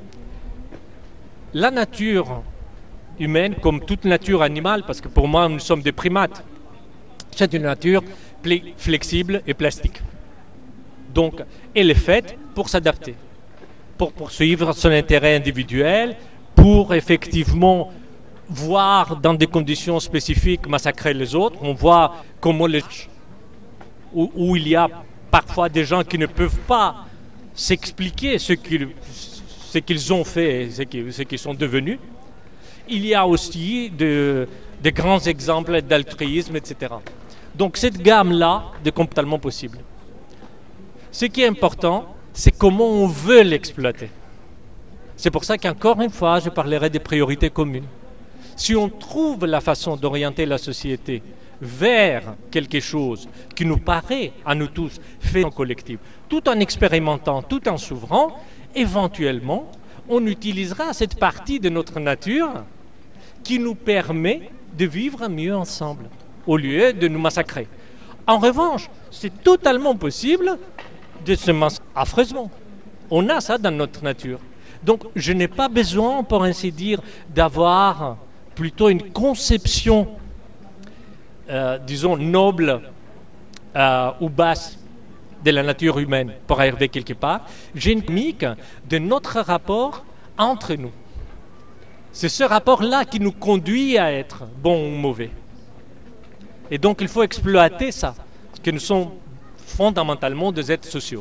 La nature humaine, comme toute nature animale, parce que pour moi, nous sommes des primates, c'est une nature flexible et plastique. Donc, elle est faite pour s'adapter, pour poursuivre son intérêt individuel, pour effectivement voir dans des conditions spécifiques massacrer les autres. On voit comment les... où, où il y a parfois des gens qui ne peuvent pas s'expliquer ce qu'ils, ce qu'ils ont fait, ce qu'ils, ce qu'ils sont devenus. Il y a aussi de, de grands exemples d'altruisme, et cetera. Donc cette gamme-là de comportements possibles. Ce qui est important, c'est comment on veut l'exploiter. C'est pour ça qu'encore une fois, je parlerai des priorités communes. Si on trouve la façon d'orienter la société vers quelque chose qui nous paraît, à nous tous, fait en collectif, tout en expérimentant, tout en s'ouvrant, éventuellement, on utilisera cette partie de notre nature qui nous permet de vivre mieux ensemble, au lieu de nous massacrer. En revanche, c'est totalement possible de se massacrer affreusement. On a ça dans notre nature. Donc, je n'ai pas besoin, pour ainsi dire, d'avoir plutôt une conception, euh, disons, noble euh, ou basse de la nature humaine pour arriver quelque part. J'ai une dynamique de notre rapport entre nous. C'est ce rapport-là qui nous conduit à être bon ou mauvais. Et donc, il faut exploiter ça, parce que nous sommes fondamentalement des êtres sociaux.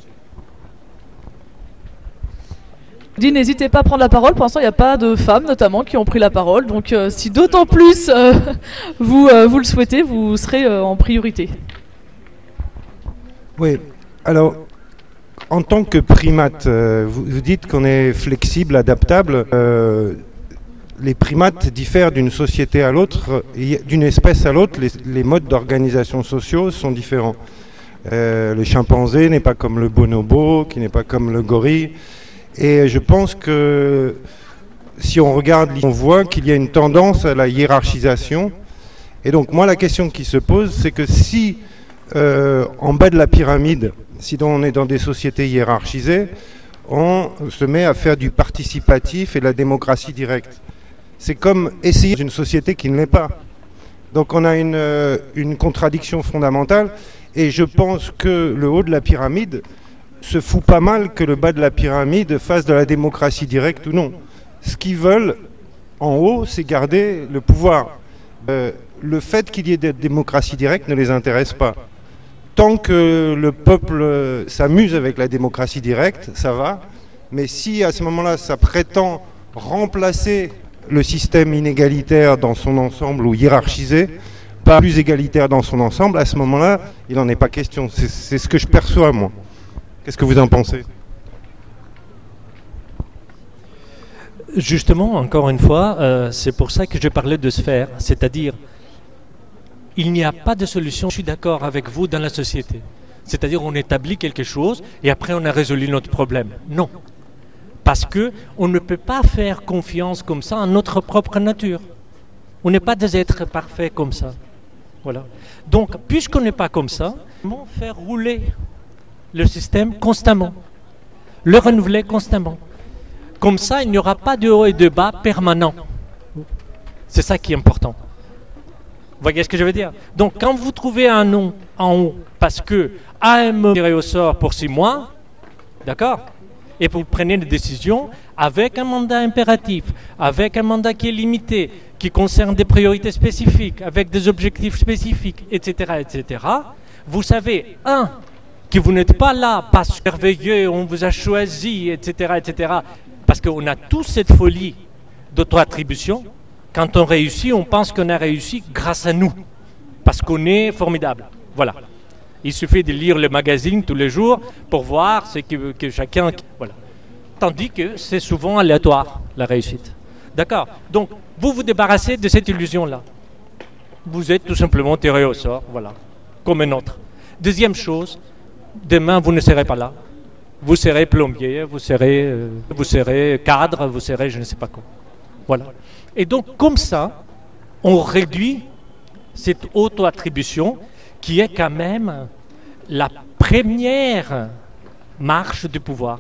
Dis, n'hésitez pas à prendre la parole. Pour l'instant, il n'y a pas de femmes, notamment, qui ont pris la parole. Donc, euh, si d'autant plus euh, vous, euh, vous le souhaitez, vous serez euh, en priorité. Oui. Alors, en tant que primate, euh, vous, vous dites qu'on est flexible, adaptable. Euh, les primates diffèrent d'une société à l'autre, et d'une espèce à l'autre. Les, les modes d'organisation sociaux sont différents. Euh, le chimpanzé n'est pas comme le bonobo, qui n'est pas comme le gorille. Et je pense que si on regarde, on voit qu'il y a une tendance à la hiérarchisation. Et donc moi, la question qui se pose, c'est que si euh, en bas de la pyramide, si on est dans des sociétés hiérarchisées, on se met à faire du participatif et de la démocratie directe. C'est comme essayer d'une société qui ne l'est pas. Donc on a une, euh, une contradiction fondamentale. Et je pense que le haut de la pyramide se fout pas mal que le bas de la pyramide fasse de la démocratie directe ou non. Ce qu'ils veulent en haut, c'est garder le pouvoir. Euh, le fait qu'il y ait de la démocratie directe ne les intéresse pas. Tant que le peuple s'amuse avec la démocratie directe, ça va. Mais si à ce moment-là, ça prétend remplacer le système inégalitaire dans son ensemble ou hiérarchisé, pas plus égalitaire dans son ensemble, à ce moment-là, il n'en est pas question. C'est, c'est ce que je perçois, moi. Qu'est-ce que vous en pensez? Justement, encore une fois, euh, c'est pour ça que je parlais de sphère, c'est-à-dire, il n'y a pas de solution, je suis d'accord avec vous, dans la société. C'est-à-dire, on établit quelque chose et après on a résolu notre problème. Non. Parce qu'on ne peut pas faire confiance comme ça en notre propre nature. On n'est pas des êtres parfaits comme ça. Voilà. Donc, puisqu'on n'est pas comme ça, comment faire rouler le système constamment, le renouveler constamment. Comme ça, il n'y aura pas de haut et de bas permanent. C'est ça qui est important. Vous voyez ce que je veux dire? Donc, quand vous trouvez un nom en haut, parce que A M tiré au sort pour six mois, d'accord? Et vous prenez des décisions avec un mandat impératif, avec un mandat qui est limité, qui concerne des priorités spécifiques, avec des objectifs spécifiques, et cetera, et cetera. Vous savez, un, que vous n'êtes pas là parce que merveilleux, on vous a choisi, et cetera, et cetera. Parce qu'on a tous cette folie d'auto-attribution. Quand on réussit, on pense qu'on a réussi grâce à nous, parce qu'on est formidable. Voilà. Il suffit de lire le magazine tous les jours pour voir ce que, que chacun... Voilà. Tandis que c'est souvent aléatoire, la réussite. D'accord? Donc, vous vous débarrassez de cette illusion-là. Vous êtes tout simplement tiré au sort, voilà, comme un autre. Deuxième chose, demain, vous ne serez pas là. Vous serez plombier, vous serez, euh, vous serez cadre, vous serez je ne sais pas quoi. Voilà. Et donc, comme ça, on réduit cette auto-attribution qui est quand même la première marche du pouvoir.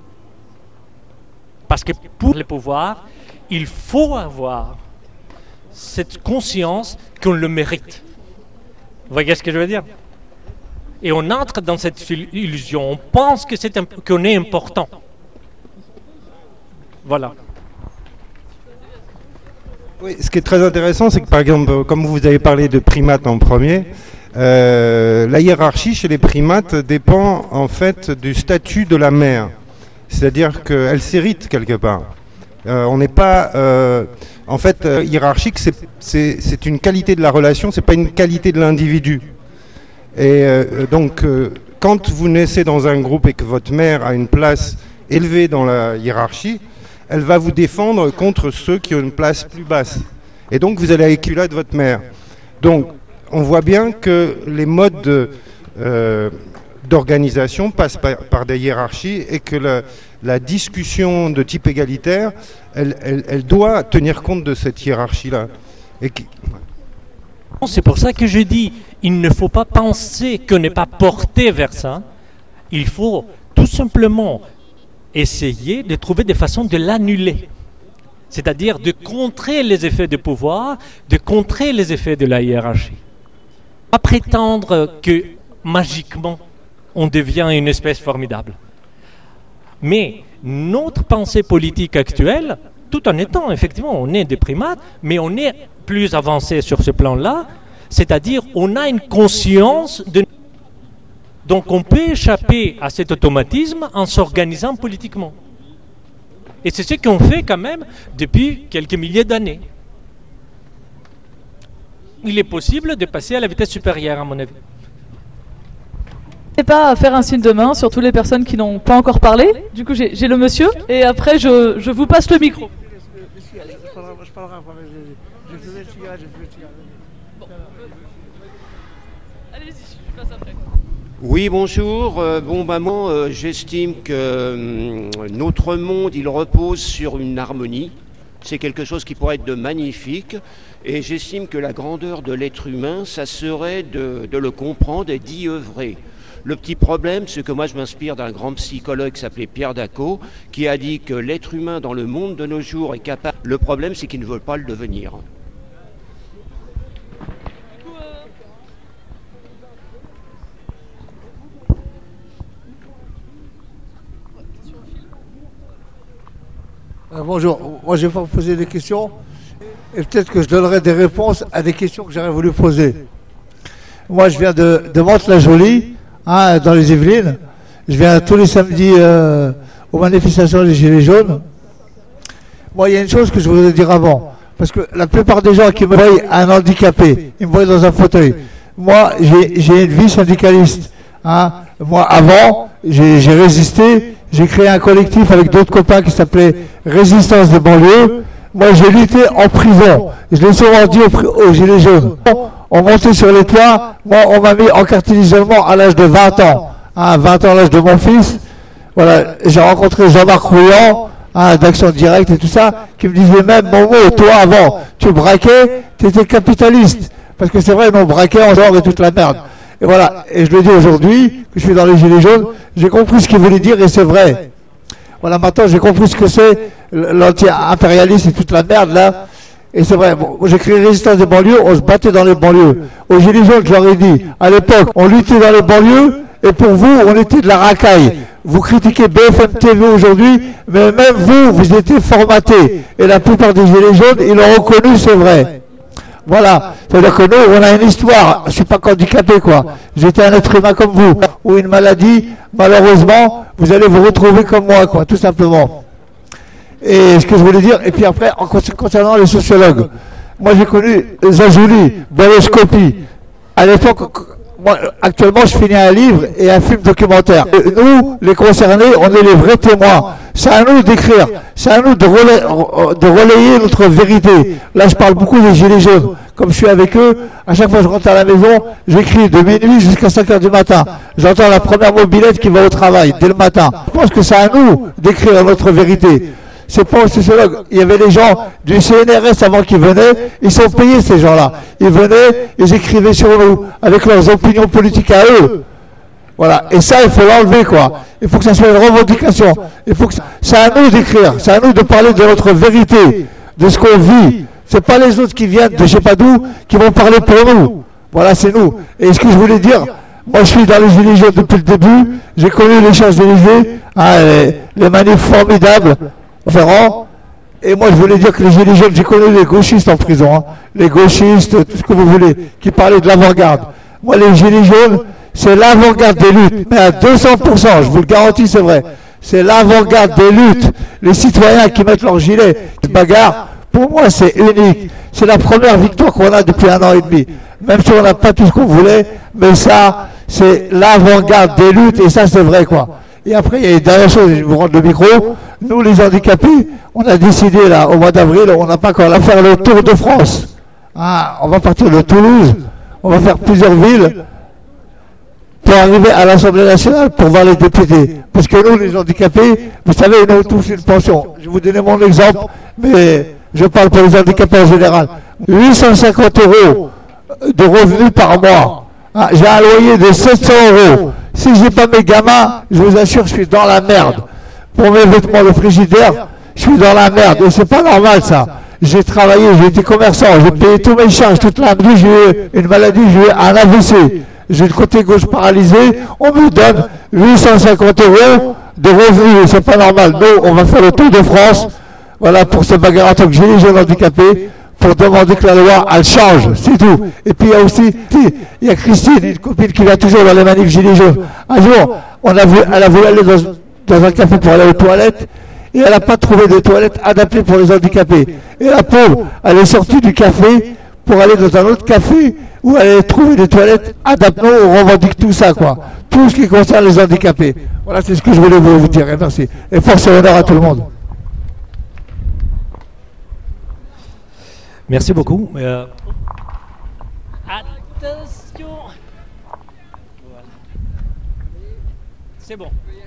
Parce que pour le pouvoir, il faut avoir cette conscience qu'on le mérite. Vous voyez ce que je veux dire? Et on entre dans cette illusion. On pense que c'est imp- qu'on est important. Voilà. Oui, ce qui est très intéressant, c'est que par exemple, comme vous avez parlé de primates en premier, euh, la hiérarchie chez les primates dépend en fait du statut de la mère. C'est-à-dire qu'elle s'hérite quelque part. Euh, on n'est pas... Euh, en fait, euh, hiérarchique, c'est, c'est, c'est une qualité de la relation, c'est pas une qualité de l'individu. Et euh, donc, euh, quand vous naissez dans un groupe et que votre mère a une place élevée dans la hiérarchie, elle va vous défendre contre ceux qui ont une place plus basse. Et donc, vous allez à l'éclat de votre mère. Donc, on voit bien que les modes de, euh, d'organisation passent par, par des hiérarchies et que la, la discussion de type égalitaire, elle, elle, elle doit tenir compte de cette hiérarchie-là. Et qui... C'est pour ça que je dis, il ne faut pas penser qu'on n'est pas porté vers ça. Il faut tout simplement essayer de trouver des façons de l'annuler. C'est-à-dire de contrer les effets du pouvoir, de contrer les effets de la hiérarchie. Pas prétendre que magiquement on devient une espèce formidable. Mais notre pensée politique actuelle, tout en étant, effectivement, on est des primates, mais on est plus avancé sur ce plan-là, c'est-à-dire on a une conscience de... Donc on peut échapper à cet automatisme en s'organisant politiquement. Et c'est ce qu'on fait quand même depuis quelques milliers d'années. Il est possible de passer à la vitesse supérieure, à mon avis. N'hésitez pas à faire un signe de main sur toutes les personnes qui n'ont pas encore parlé. Du coup, j'ai, j'ai le monsieur, et après, je, je vous passe le micro. Allez-y, je passe après. Oui, bonjour. Euh, bon, maman, euh, j'estime que euh, notre monde, il repose sur une harmonie. C'est quelque chose qui pourrait être de magnifique. Et j'estime que la grandeur de l'être humain, ça serait de, de le comprendre et d'y œuvrer. Le petit problème, c'est que moi je m'inspire d'un grand psychologue qui s'appelait Pierre Daco, qui a dit que l'être humain dans le monde de nos jours est capable... Le problème, c'est qu'il ne veut pas le devenir. Euh, bonjour, moi je vais vous poser des questions et peut-être que je donnerai des réponses à des questions que j'aurais voulu poser. Moi je viens de, de Mantes-la-Jolie, hein, dans les Yvelines. Je viens tous les samedis euh, aux manifestations des Gilets jaunes. Moi il y a une chose que je voudrais dire avant, parce que la plupart des gens qui me voient un handicapé, ils me voient dans un fauteuil. Moi j'ai, j'ai une vie syndicaliste. Hein. Moi avant, j'ai, j'ai résisté. J'ai créé un collectif avec d'autres copains qui s'appelait Résistance des banlieues. Moi, j'ai lutté en prison. Je l'ai souvent dit aux, aux Gilets jaunes. On montait sur les toits. Moi, on m'a mis en quartier d'isolement à l'âge de vingt ans. Hein, vingt ans à l'âge de mon fils. Voilà, j'ai rencontré Jean-Marc Rouillant, hein, d'Action Directe et tout ça, qui me disait même, Momo, toi, avant, tu braquais, tu étais capitaliste. Parce que c'est vrai, nous, on braquait en genre et toute la merde. Et voilà, et je le dis aujourd'hui, que je suis dans les Gilets jaunes, j'ai compris ce qu'il voulait dire et c'est vrai. Voilà, maintenant j'ai compris ce que c'est l'anti-impérialisme et toute la merde là. Et c'est vrai, bon, j'ai créé Résistance des banlieues, on se battait dans les banlieues. Aux Gilets jaunes, je leur ai dit, à l'époque, on luttait dans les banlieues et pour vous, on était de la racaille. Vous critiquez B F M T V aujourd'hui, mais même vous, vous étiez formatés. Et la plupart des Gilets jaunes, ils l'ont reconnu, c'est vrai. Voilà, c'est-à-dire que nous, on a une histoire, je suis pas handicapé quoi, j'étais un être humain comme vous, ou une maladie, malheureusement, vous allez vous retrouver comme moi quoi, tout simplement. Et ce que je voulais dire, et puis après, en concernant les sociologues, moi j'ai connu Zazouli, Boloscopie, à l'époque, moi, actuellement, je finis un livre et un film documentaire. Et nous, les concernés, on est les vrais témoins. C'est à nous d'écrire, c'est à nous de, relais, de relayer notre vérité. Là, je parle beaucoup des Gilets jaunes. Comme je suis avec eux, à chaque fois que je rentre à la maison, j'écris de minuit jusqu'à cinq heures du matin. J'entends la première mobilette qui va au travail, dès le matin. Je pense que c'est à nous d'écrire notre vérité. C'est pas aux sociologues. Il y avait des gens du C N R S avant qui venaient, ils sont payés ces gens-là. Ils venaient, ils écrivaient sur nous, avec leurs opinions politiques à eux. Voilà. Et ça, il faut l'enlever, quoi. Il faut que ça soit une revendication. Il faut que ça... C'est à nous d'écrire, c'est à nous de parler de notre vérité, de ce qu'on vit. C'est pas les autres qui viennent de je sais pas d'où qui vont parler pour nous. Voilà, c'est nous. Et ce que je voulais dire, moi je suis dans les Gilets jaunes depuis le début, j'ai connu les Champs-Élysées, hein, les, les manifs formidables, différents. Et moi je voulais dire que les Gilets jaunes, j'ai connu les gauchistes en prison, hein, les gauchistes, tout ce que vous voulez, qui parlaient de l'avant-garde. Moi les Gilets jaunes, c'est l'avant-garde des luttes, mais à deux cents pour cent, je vous le garantis, c'est vrai. C'est l'avant-garde des luttes. Les citoyens qui mettent leur gilet, qui bagarrent, pour moi c'est unique. C'est la première victoire qu'on a depuis un an et demi. Même si on n'a pas tout ce qu'on voulait, mais ça, c'est l'avant-garde des luttes, et ça c'est vrai, quoi. Et après, il y a une dernière chose, je vous rends le micro. Nous, les handicapés, on a décidé, là, au mois d'avril, on n'a pas encore à faire le tour de France. Ah, on va partir de Toulouse, on va faire plusieurs villes pour arriver à l'Assemblée nationale pour voir les députés. Parce que nous, les handicapés, vous savez, nous avons tous une pension. Je vais vous donner mon exemple, mais je parle pour les handicapés en général. huit cent cinquante euros de revenus par mois. Ah, j'ai un loyer de sept cents euros. Si je n'ai pas mes gamins, je vous assure, je suis dans la merde. Pour mes vêtements, le frigidaire, je suis dans la merde. Et c'est pas normal, ça. J'ai travaillé, j'ai été commerçant, j'ai payé tous mes charges, toute la vie, j'ai eu une maladie, j'ai eu un A V C. J'ai le côté gauche paralysé, on me donne huit cent cinquante euros de revenus, c'est pas normal. Nous, on va faire le tour de France, voilà, pour se bagarrer en tant que gilets jaunes handicapés, pour demander que la loi, elle change, c'est tout. Et puis il y a aussi, il y a Christine, une copine qui va toujours dans les manifs gilets jaunes. Un jour, on a vu, elle a voulu aller dans, dans un café pour aller aux toilettes, et elle n'a pas trouvé de toilettes adaptées pour les handicapés. Et la pauvre, elle est sortie du café pour aller dans un autre café où elle allait trouver des toilettes adaptées. On revendique tout ça, quoi. Tout ce qui concerne les handicapés. Voilà, c'est ce que je voulais vous dire. Et merci. Et force et honneur à tout le monde. Merci beaucoup. Euh... Attention. Voilà. C'est bon.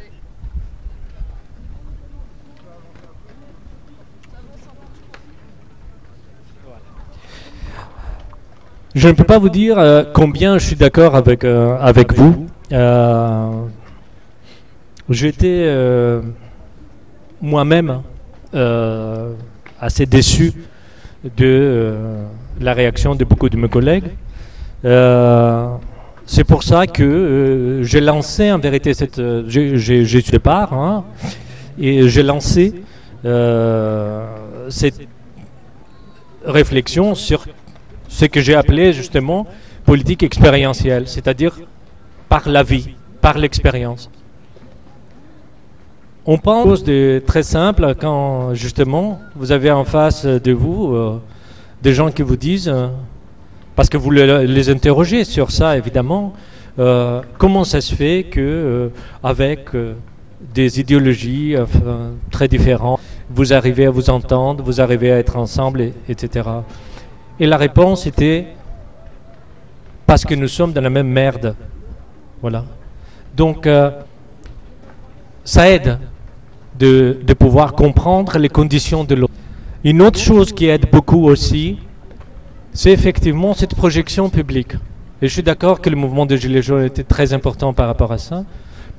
Je ne peux pas vous dire euh, combien je suis d'accord avec, euh, avec vous. Euh, J'étais euh, moi-même euh, assez déçu de euh, la réaction de beaucoup de mes collègues. Euh, C'est pour ça que euh, j'ai lancé en vérité cette... Euh, j'ai j'ai su départ, hein, et j'ai lancé euh, cette réflexion sur ce que j'ai appelé justement politique expérientielle, c'est-à-dire par la vie, par l'expérience. On pense de très simple quand justement vous avez en face de vous euh, des gens qui vous disent, euh, parce que vous le, les interrogez sur ça évidemment, euh, comment ça se fait que euh, avec euh, des idéologies euh, très différentes, vous arrivez à vous entendre, vous arrivez à être ensemble, et, etc. Et la réponse était parce que nous sommes dans la même merde. Voilà. Donc, euh, ça aide de, de pouvoir comprendre les conditions de l'autre. Une autre chose qui aide beaucoup aussi, c'est effectivement cette projection publique. Et je suis d'accord que le mouvement des Gilets jaunes était très important par rapport à ça. Pourquoi ?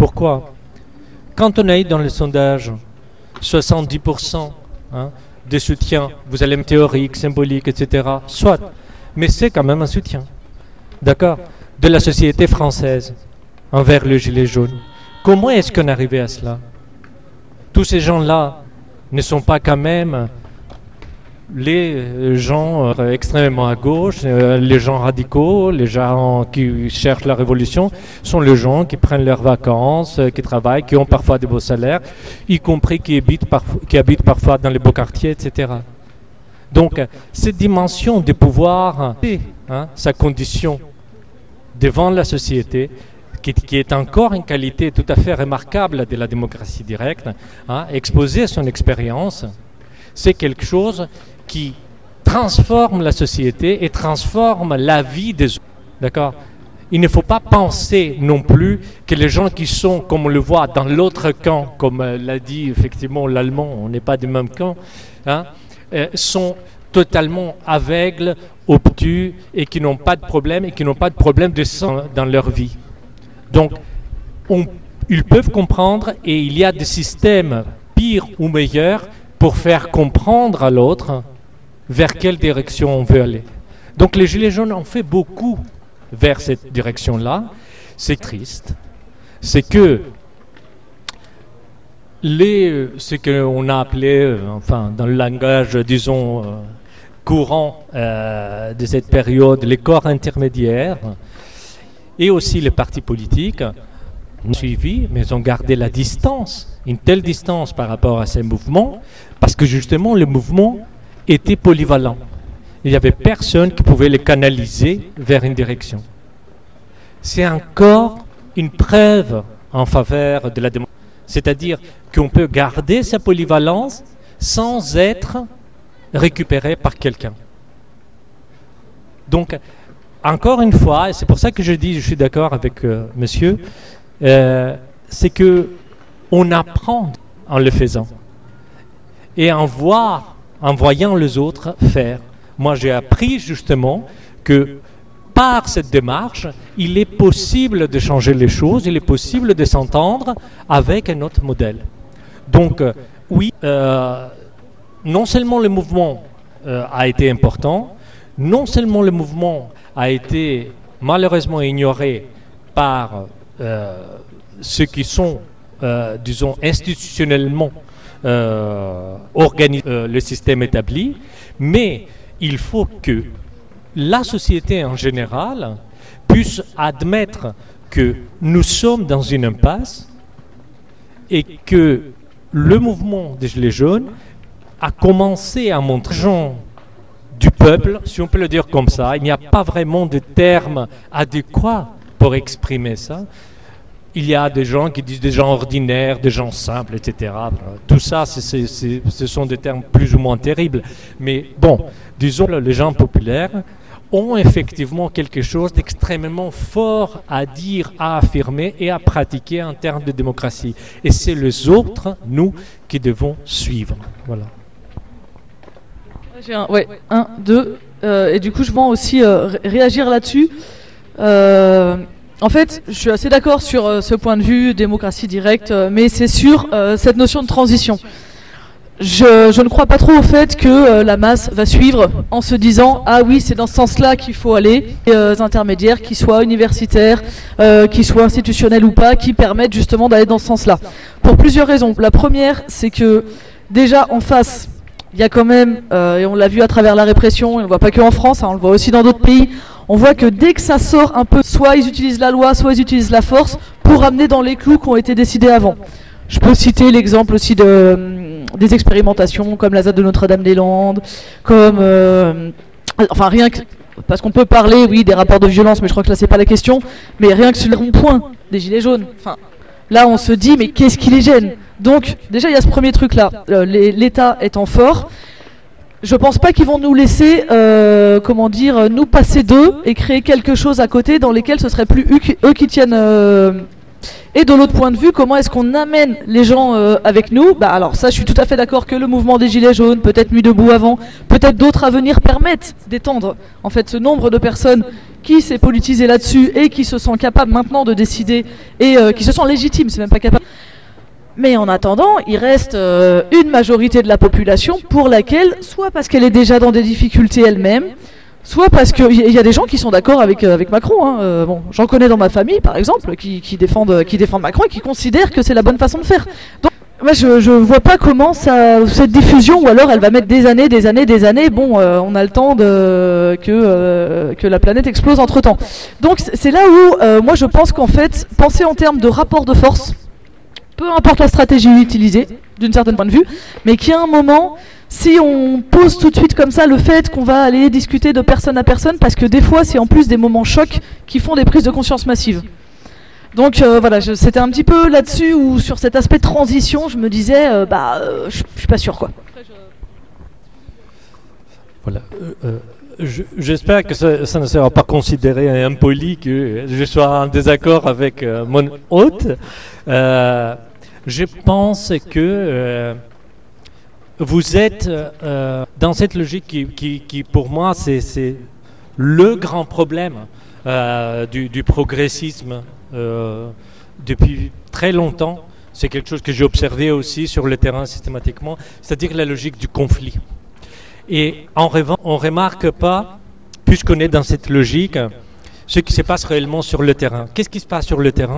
Quand on a eu dans le sondage soixante-dix pour cent hein, de soutien, vous allez me théorique, symbolique, et cetera, soit, mais c'est quand même un soutien, d'accord, de la société française envers le gilet jaune. Comment est-ce qu'on est arrivé à cela ? Tous ces gens-là ne sont pas quand même les gens euh, extrêmement à gauche, euh, les gens radicaux, les gens qui cherchent la révolution, sont les gens qui prennent leurs vacances, euh, qui travaillent, qui ont parfois de beaux salaires, y compris qui habitent, parfo- qui habitent parfois dans les beaux quartiers, et cetera. Donc, cette dimension de pouvoir, hein, sa condition devant la société, qui, qui est encore une qualité tout à fait remarquable de la démocratie directe, hein, exposer son expérience, c'est quelque chose qui transforme la société et transforme la vie des autres. D'accord ? Il ne faut pas penser non plus que les gens qui sont, comme on le voit, dans l'autre camp, comme euh, l'a dit effectivement l'Allemand, on n'est pas du même camp, hein, euh, sont totalement aveugles, obtus et qui n'ont pas de problème et qui n'ont pas de problème de sang dans leur vie. Donc, on, ils peuvent comprendre et il y a des systèmes pires ou meilleurs pour faire comprendre à l'autre vers quelle direction on veut aller. Donc, les Gilets jaunes ont fait beaucoup vers cette direction-là. C'est triste. C'est que les, ce qu'on a appelé, enfin, dans le langage, disons, euh, courant euh, de cette période, les corps intermédiaires et aussi les partis politiques ont suivi, mais ont gardé la distance, une telle distance par rapport à ces mouvements, parce que justement, les mouvements étaient polyvalents. Il n'y avait personne qui pouvait les canaliser vers une direction. C'est encore une preuve en faveur de la démocratie. C'est-à-dire qu'on peut garder sa polyvalence sans être récupéré par quelqu'un. Donc, encore une fois, et c'est pour ça que je dis, je suis d'accord avec euh, monsieur, euh, c'est que on apprend en le faisant. Et en, voir, en voyant les autres faire. Moi, j'ai appris justement que par cette démarche, il est possible de changer les choses, il est possible de s'entendre avec un autre modèle. Donc, euh, oui, euh, non seulement le mouvement euh, a été important, non seulement le mouvement a été malheureusement ignoré par euh, ceux qui sont, euh, disons, institutionnellement euh, organisés, euh, le système établi, mais il faut que la société en général puisse admettre que nous sommes dans une impasse et que le mouvement des Gilets jaunes a commencé à montrer gens du peuple, si on peut le dire comme ça. Il n'y a pas vraiment de terme adéquat pour exprimer ça. Il y a des gens qui disent des gens ordinaires, des gens simples, et cetera. Tout ça, c'est, c'est, c'est, ce sont des termes plus ou moins terribles. Mais bon, disons, les gens populaires ont effectivement quelque chose d'extrêmement fort à dire, à affirmer et à pratiquer en termes de démocratie. Et c'est les autres, nous, qui devons suivre. Voilà. J'ai un, ouais, un, deux, euh, et du coup je vais aussi euh, ré- réagir là-dessus. Euh, en fait, je suis assez d'accord sur euh, ce point de vue, démocratie directe, euh, mais c'est sur euh, cette notion de transition. Je, je ne crois pas trop au fait que euh, la masse va suivre en se disant « Ah oui, c'est dans ce sens-là qu'il faut aller euh, », les intermédiaires, qu'ils soient universitaires, euh, qu'ils soient institutionnels ou pas, qui permettent justement d'aller dans ce sens-là. Pour plusieurs raisons. La première, c'est que déjà en face, il y a quand même, euh, et on l'a vu à travers la répression, et on ne le voit pas que en France, hein, on le voit aussi dans d'autres pays, on voit que dès que ça sort un peu, soit ils utilisent la loi, soit ils utilisent la force pour ramener dans les clous qui ont été décidés avant. Je peux citer l'exemple aussi de, euh, des expérimentations comme la Z A D de Notre-Dame-des-Landes, comme... Euh, enfin rien que... Parce qu'on peut parler, oui, des rapports de violence, mais je crois que là c'est pas la question, mais rien que sur le rond-point des Gilets jaunes. Enfin, là on se dit, mais qu'est-ce qui les gêne ? Donc déjà il y a ce premier truc-là, euh, les, l'État étant fort, je pense pas qu'ils vont nous laisser, euh, comment dire, nous passer d'eux et créer quelque chose à côté dans lesquels ce serait plus eux qui, eux qui tiennent... Euh, Et de l'autre point de vue, comment est-ce qu'on amène les gens euh, avec nous ? Bah alors ça, je suis tout à fait d'accord que le mouvement des Gilets jaunes, peut-être Nuit debout avant, peut-être d'autres à venir permettent d'étendre en fait ce nombre de personnes qui s'est politisé là-dessus et qui se sont capables maintenant de décider et euh, qui se sont légitimes, c'est même pas capable. Mais en attendant, il reste euh, une majorité de la population pour laquelle, soit parce qu'elle est déjà dans des difficultés elle-même, soit parce qu'il y, y a des gens qui sont d'accord avec, euh, avec Macron. Hein. Euh, bon, j'en connais dans ma famille, par exemple, qui, qui, défendent, qui défendent Macron et qui considèrent que c'est la bonne façon de faire. Donc, moi, je ne vois pas comment ça, cette diffusion, ou alors elle va mettre des années, des années, des années. Bon, euh, on a le temps de, que, euh, que la planète explose entre-temps. Donc, c'est là où, euh, moi, je pense qu'en fait, penser en termes de rapport de force, peu importe la stratégie utilisée, d'une certaine point de vue, mais qu'il y a un moment... si on pose tout de suite comme ça le fait qu'on va aller discuter de personne à personne, parce que des fois c'est en plus des moments chocs qui font des prises de conscience massives. Donc euh, voilà, je, c'était un petit peu là-dessus où sur cet aspect de transition, je me disais, euh, bah, euh, je, je suis pas sûr quoi. Voilà. Euh, euh, je, j'espère que ça, ça ne sera pas considéré impoli que je sois en désaccord avec euh, mon hôte. Euh, je pense que euh, vous êtes euh, dans cette logique qui, qui, qui pour moi, c'est, c'est le grand problème euh, du, du progressisme euh, depuis très longtemps. C'est quelque chose que j'ai observé aussi sur le terrain systématiquement, c'est-à-dire la logique du conflit. Et en revanche, on ne remarque pas, puisqu'on est dans cette logique, ce qui se passe réellement sur le terrain. Qu'est-ce qui se passe sur le terrain ?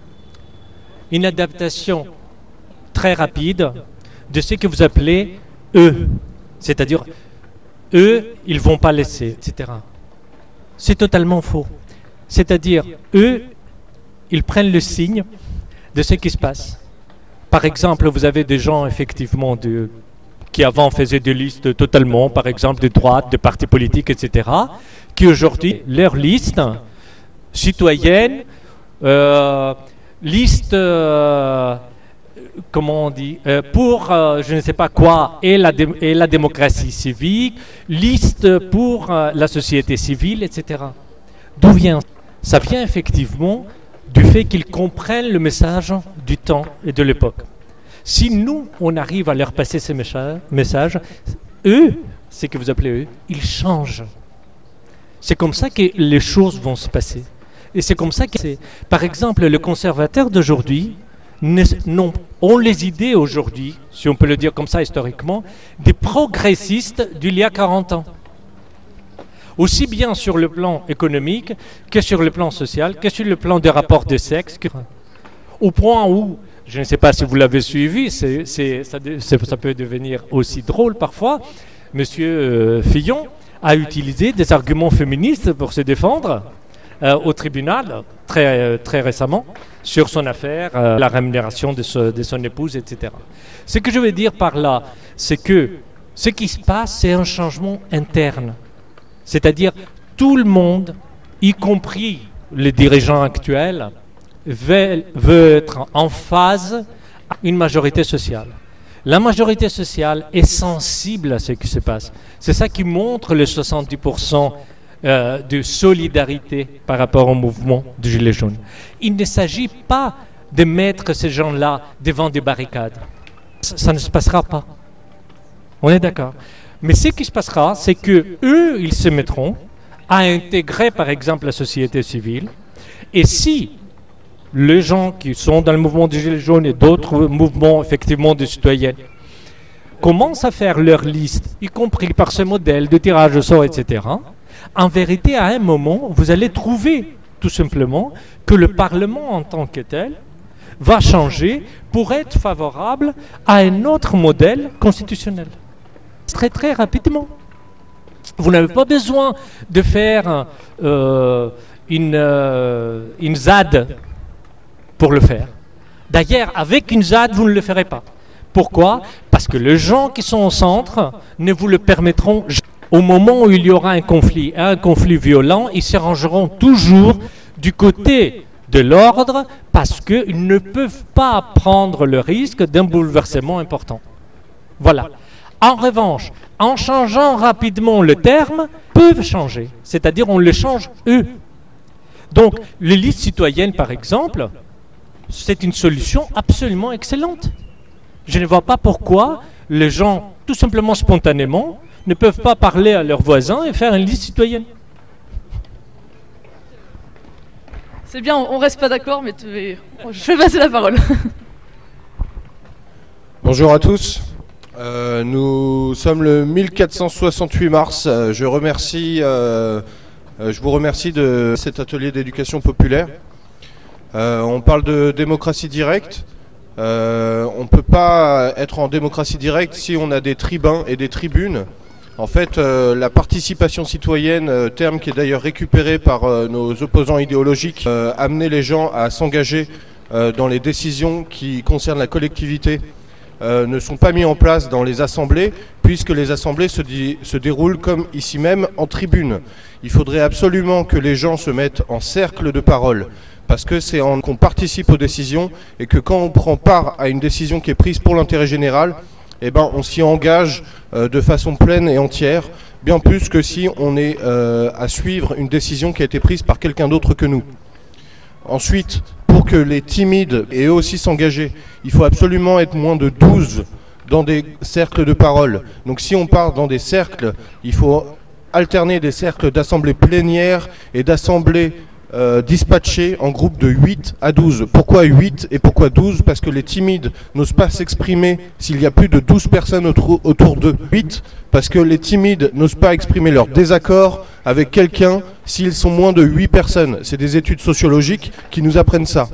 Une adaptation très rapide de ce que vous appelez eux, c'est-à-dire eux, ils ne vont pas laisser, et cetera. C'est totalement faux. C'est-à-dire eux, ils prennent le signe de ce qui se passe. Par exemple, vous avez des gens effectivement de, qui avant faisaient des listes totalement, par exemple de droite, de partis politiques, et cetera, qui aujourd'hui, leur liste citoyenne, euh, liste, euh, comment on dit, euh, pour euh, je ne sais pas quoi, et la, dé- et la démocratie civique, liste pour euh, la société civile, et cetera. D'où vient ça ? Ça vient effectivement du fait qu'ils comprennent le message du temps et de l'époque. Si nous, on arrive à leur passer ces messages, eux, ce que vous appelez eux, ils changent. C'est comme ça que les choses vont se passer. Et c'est comme ça que c'est. Par exemple, les conservateurs d'aujourd'hui non, ont les idées aujourd'hui, si on peut le dire comme ça historiquement, des progressistes d'il y a quarante ans. Aussi bien sur le plan économique que sur le plan social, que sur le plan des rapports de sexe, que... au point où, je ne sais pas si vous l'avez suivi, c'est, c'est, ça, c'est, ça peut devenir aussi drôle parfois, Monsieur euh, Fillon a utilisé des arguments féministes pour se défendre euh, au tribunal très, euh, très récemment sur son affaire, euh, la rémunération de, ce, de son épouse, et cetera. Ce que je veux dire par là, c'est que ce qui se passe, c'est un changement interne. C'est-à-dire tout le monde, y compris les dirigeants actuels, veut, veut être en phase avec une majorité sociale. La majorité sociale est sensible à ce qui se passe. C'est ça qui montre les soixante-dix pour cent euh, de solidarité par rapport au mouvement du Gilet jaune. Il ne s'agit pas de mettre ces gens-là devant des barricades. Ça, ça ne se passera pas. On est d'accord ? Mais ce qui se passera, c'est que eux, ils se mettront à intégrer, par exemple, la société civile. Et si les gens qui sont dans le mouvement des Gilets jaunes et d'autres mouvements, effectivement, de citoyens, commencent à faire leur liste, y compris par ce modèle de tirage au sort, et cetera, en vérité, à un moment, vous allez trouver, tout simplement, que le Parlement, en tant que tel, va changer pour être favorable à un autre modèle constitutionnel. Très très rapidement. Vous n'avez pas besoin de faire euh, une, euh, une Z A D pour le faire. D'ailleurs, avec une Z A D, vous ne le ferez pas. Pourquoi ? Parce que les gens qui sont au centre ne vous le permettront jamais. Au moment où il y aura un conflit, un conflit violent, ils se rangeront toujours du côté de l'ordre parce qu'ils ne peuvent pas prendre le risque d'un bouleversement important. Voilà. En revanche, en changeant rapidement le terme, peuvent changer. C'est-à-dire, on les change eux. Donc, les listes citoyennes, par exemple, c'est une solution absolument excellente. Je ne vois pas pourquoi les gens, tout simplement spontanément, ne peuvent pas parler à leurs voisins et faire une liste citoyenne. C'est bien, on reste pas d'accord, mais tu... je vais passer la parole. Bonjour à tous. Euh, nous sommes le mille quatre cent soixante-huit mars. Euh, je remercie, euh, euh, je vous remercie de cet atelier d'éducation populaire. Euh, on parle de démocratie directe. Euh, on ne peut pas être en démocratie directe si on a des tribuns et des tribunes. En fait, euh, la participation citoyenne, euh, terme qui est d'ailleurs récupéré par euh, nos opposants idéologiques, euh, amener les gens à s'engager euh, dans les décisions qui concernent la collectivité euh, ne sont pas mis en place dans les assemblées, puisque les assemblées se, di- se déroulent comme ici même en tribune. Il faudrait absolument que les gens se mettent en cercle de parole, parce que c'est en qu'on participe aux décisions, et que quand on prend part à une décision qui est prise pour l'intérêt général, eh ben, on s'y engage euh, de façon pleine et entière, bien plus que si on est euh, à suivre une décision qui a été prise par quelqu'un d'autre que nous. Ensuite, pour que les timides aient eux aussi s'engager, il faut absolument être moins de douze dans des cercles de parole. Donc si on part dans des cercles, il faut alterner des cercles d'assemblées plénières et d'assemblées euh, dispatchées en groupe de huit à douze. Pourquoi huit et pourquoi douze? Parce que les timides n'osent pas s'exprimer s'il y a plus de douze personnes autour, autour d'eux. huit, parce que les timides n'osent pas exprimer leur désaccord avec quelqu'un s'ils sont moins de huit personnes. C'est des études sociologiques qui nous apprennent ça.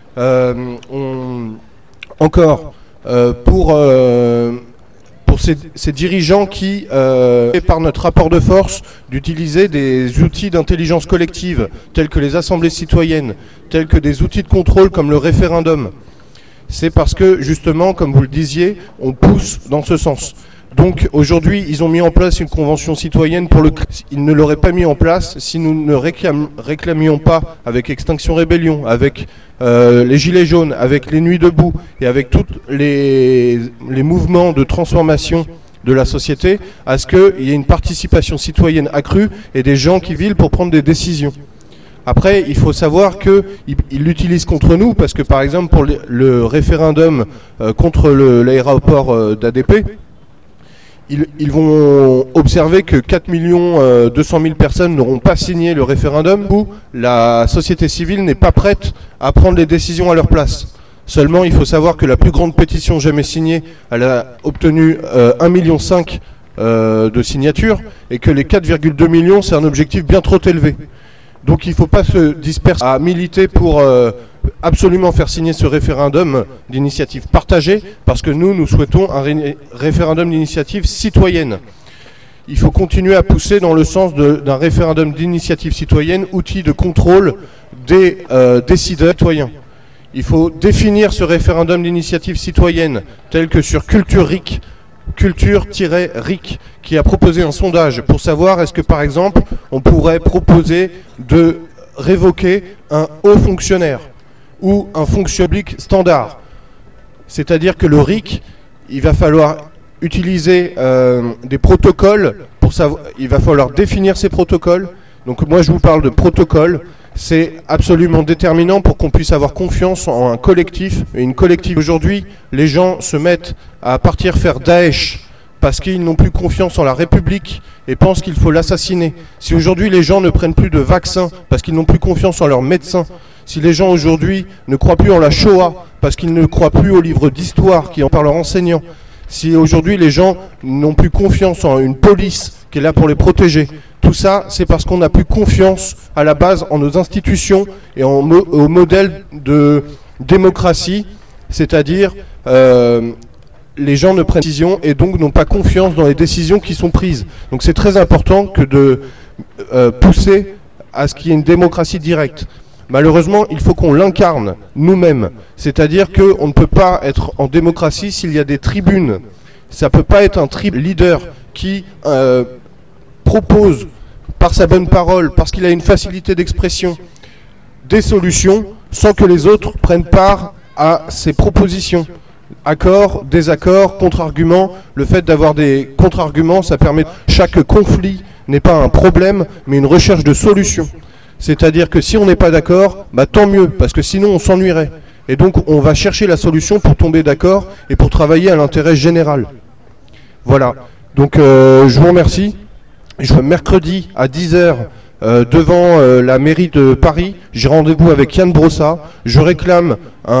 Euh, on... Encore, euh, pour... Euh... pour ces, ces dirigeants qui, euh, par notre rapport de force, d'utiliser des outils d'intelligence collective, tels que les assemblées citoyennes, tels que des outils de contrôle comme le référendum. C'est parce que, justement, comme vous le disiez, on pousse dans ce sens. Donc, aujourd'hui, ils ont mis en place une convention citoyenne pour le... Ils ne l'auraient pas mis en place si nous ne réclam... réclamions pas, avec Extinction Rébellion, avec euh, les Gilets jaunes, avec les Nuits debout, et avec tous les... les mouvements de transformation de la société, à ce qu'il y ait une participation citoyenne accrue et des gens qui veillent pour prendre des décisions. Après, il faut savoir qu'ils l'utilisent contre nous, parce que, par exemple, pour le, le référendum euh, contre l'aéroport euh, d'A D P, Ils, ils vont observer que quatre millions deux cent mille personnes n'auront pas signé le référendum, où la société civile n'est pas prête à prendre les décisions à leur place. Seulement, il faut savoir que la plus grande pétition jamais signée, elle a obtenu euh, un virgule cinq million euh, de signatures, et que les quatre virgule deux millions, c'est un objectif bien trop élevé. Donc il ne faut pas se disperser à militer pour euh, absolument faire signer ce référendum d'initiative partagée, parce que nous, nous souhaitons un ré référendum d'initiative citoyenne. Il faut continuer à pousser dans le sens d'un référendum d'initiative citoyenne, outil de contrôle des euh, décideurs citoyens. Il faut définir ce référendum d'initiative citoyenne tel que sur Culture R I C, Culture-R I C, qui a proposé un sondage pour savoir est-ce que, par exemple, on pourrait proposer de révoquer un haut fonctionnaire ou un fonctionnaire public standard. C'est-à-dire que le R I C, il va falloir utiliser euh, des protocoles, pour savoir, il va falloir définir ces protocoles. Donc moi je vous parle de protocoles, c'est absolument déterminant pour qu'on puisse avoir confiance en un collectif. Et une collective, aujourd'hui, les gens se mettent à partir faire Daesh parce qu'ils n'ont plus confiance en la République et pensent qu'il faut l'assassiner. Si aujourd'hui les gens ne prennent plus de vaccins parce qu'ils n'ont plus confiance en leurs médecins, si les gens aujourd'hui ne croient plus en la Shoah parce qu'ils ne croient plus aux livres d'histoire qui en parlent leurs enseignants, si aujourd'hui les gens n'ont plus confiance en une police qui est là pour les protéger, tout ça c'est parce qu'on n'a plus confiance à la base en nos institutions et en mo au modèle de démocratie, c'est-à-dire euh, les gens ne prennent décision et donc n'ont pas confiance dans les décisions qui sont prises. Donc c'est très important que de euh, pousser à ce qu'il y ait une démocratie directe. Malheureusement, il faut qu'on l'incarne nous-mêmes. C'est-à-dire qu'on ne peut pas être en démocratie s'il y a des tribunes. Ça ne peut pas être un tri leader qui euh, propose par sa bonne parole, parce qu'il a une facilité d'expression, des solutions sans que les autres prennent part à ses propositions. Accords, désaccords, contre-arguments. Le fait d'avoir des contre-arguments, ça permet... Chaque conflit n'est pas un problème, mais une recherche de solutions. C'est-à-dire que si on n'est pas d'accord, bah tant mieux, parce que sinon on s'ennuierait. Et donc on va chercher la solution pour tomber d'accord et pour travailler à l'intérêt général. Voilà. Donc euh, je vous remercie. Je mercredi à dix heures euh, devant euh, la mairie de Paris, j'ai rendez-vous avec Yann Brossa. Je réclame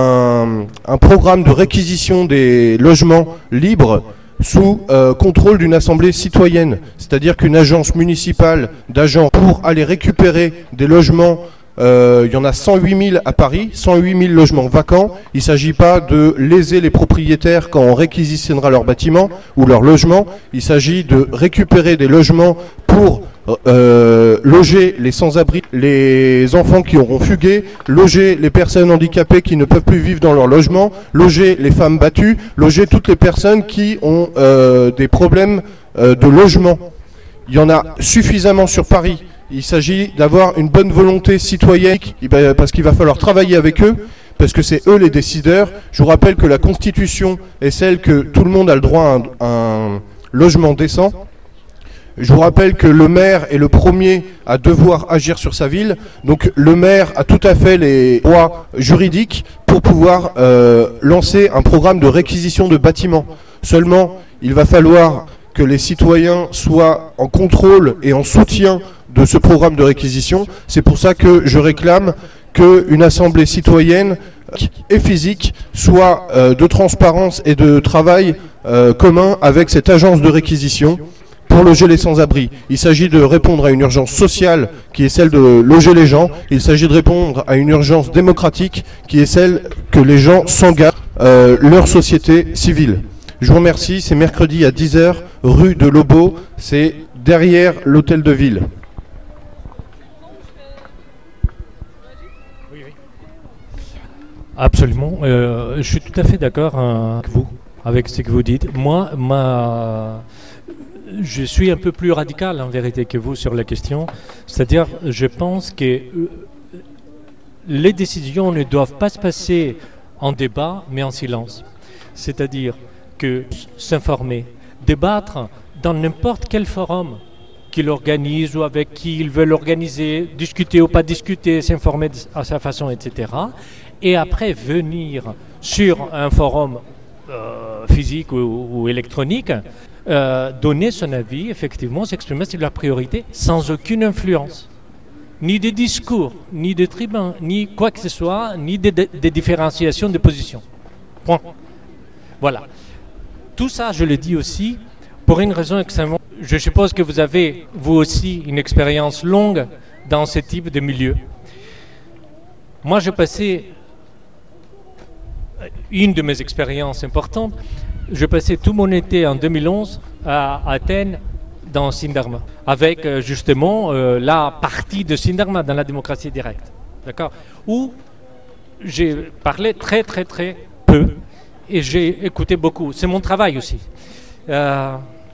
un, un programme de réquisition des logements libres sous euh, contrôle d'une assemblée citoyenne, c'est-à-dire qu'une agence municipale d'agents pour aller récupérer des logements, euh, il y en a cent huit mille à Paris, cent huit mille logements vacants. Il ne s'agit pas de léser les propriétaires quand on réquisitionnera leur bâtiment ou leur logement, il s'agit de récupérer des logements pour euh, loger les sans-abri, les enfants qui auront fugué, loger les personnes handicapées qui ne peuvent plus vivre dans leur logement, loger les femmes battues, loger toutes les personnes qui ont euh, des problèmes euh, de logement. Il y en a suffisamment sur Paris. Il s'agit d'avoir une bonne volonté citoyenne, parce qu'il va falloir travailler avec eux, parce que c'est eux les décideurs. Je vous rappelle que la Constitution est celle que tout le monde a le droit à un, un logement décent. Je vous rappelle que le maire est le premier à devoir agir sur sa ville. Donc le maire a tout à fait les droits juridiques pour pouvoir euh, lancer un programme de réquisition de bâtiments. Seulement, il va falloir que les citoyens soient en contrôle et en soutien de ce programme de réquisition. C'est pour ça que je réclame qu'une assemblée citoyenne et physique soit euh, de transparence et de travail euh, commun avec cette agence de réquisition pour loger les sans-abri. Il s'agit de répondre à une urgence sociale qui est celle de loger les gens. Il s'agit de répondre à une urgence démocratique qui est celle que les gens s'engagent euh, leur société civile. Je vous remercie. C'est mercredi à dix heures, rue de Lobo. C'est derrière l'hôtel de ville. Absolument. Euh, je suis tout à fait d'accord hein, avec vous, avec ce que vous dites. Moi, ma... je suis un peu plus radical en vérité que vous sur la question. C'est-à-dire, je pense que euh, les décisions ne doivent pas se passer en débat, mais en silence. C'est-à-dire que s'informer, débattre dans n'importe quel forum qu'il organise ou avec qui il veut l'organiser, discuter ou pas discuter, s'informer à sa façon, et cetera. Et après venir sur un forum euh, physique ou, ou électronique, euh, donner son avis, effectivement, s'exprimer sur la priorité sans aucune influence. Ni de discours, ni de tribun, ni quoi que ce soit, ni de, de, de différenciation de position. Point. Voilà. Tout ça, je le dis aussi, pour une raison extrêmement... Je suppose que vous avez, vous aussi, une expérience longue dans ce type de milieu. Moi, j'ai passé... Une de mes expériences importantes, je passais tout mon été en deux mille onze à Athènes, dans Syndarma, avec euh, justement euh, la partie de Syndarma dans la démocratie directe, d'accord, où j'ai parlé très très très peu et j'ai écouté beaucoup. C'est mon travail aussi. Euh,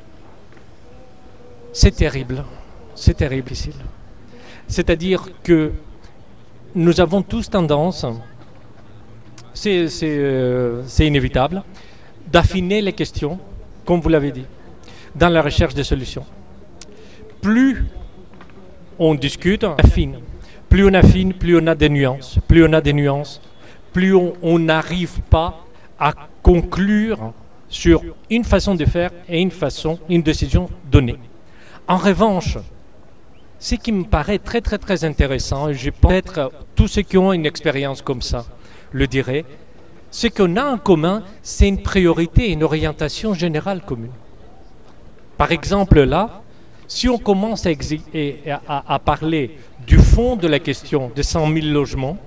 c'est terrible, c'est terrible, difficile. C'est-à-dire que nous avons tous tendance, c'est, c'est, euh, c'est inévitable, d'affiner les questions, comme vous l'avez dit, dans la recherche des solutions. Plus on discute, on affine. Plus on affine, plus on a des nuances. Plus on a des nuances, plus on n'arrive pas à conclure sur une façon de faire et une façon, une décision donnée. En revanche, ce qui me paraît très très très intéressant, et je peut-être tous ceux qui ont une expérience comme ça le diraient, ce qu'on a en commun, c'est une priorité, une orientation générale commune. Par exemple, là, si on commence à, à, à parler du fond de la question de cent mille logements,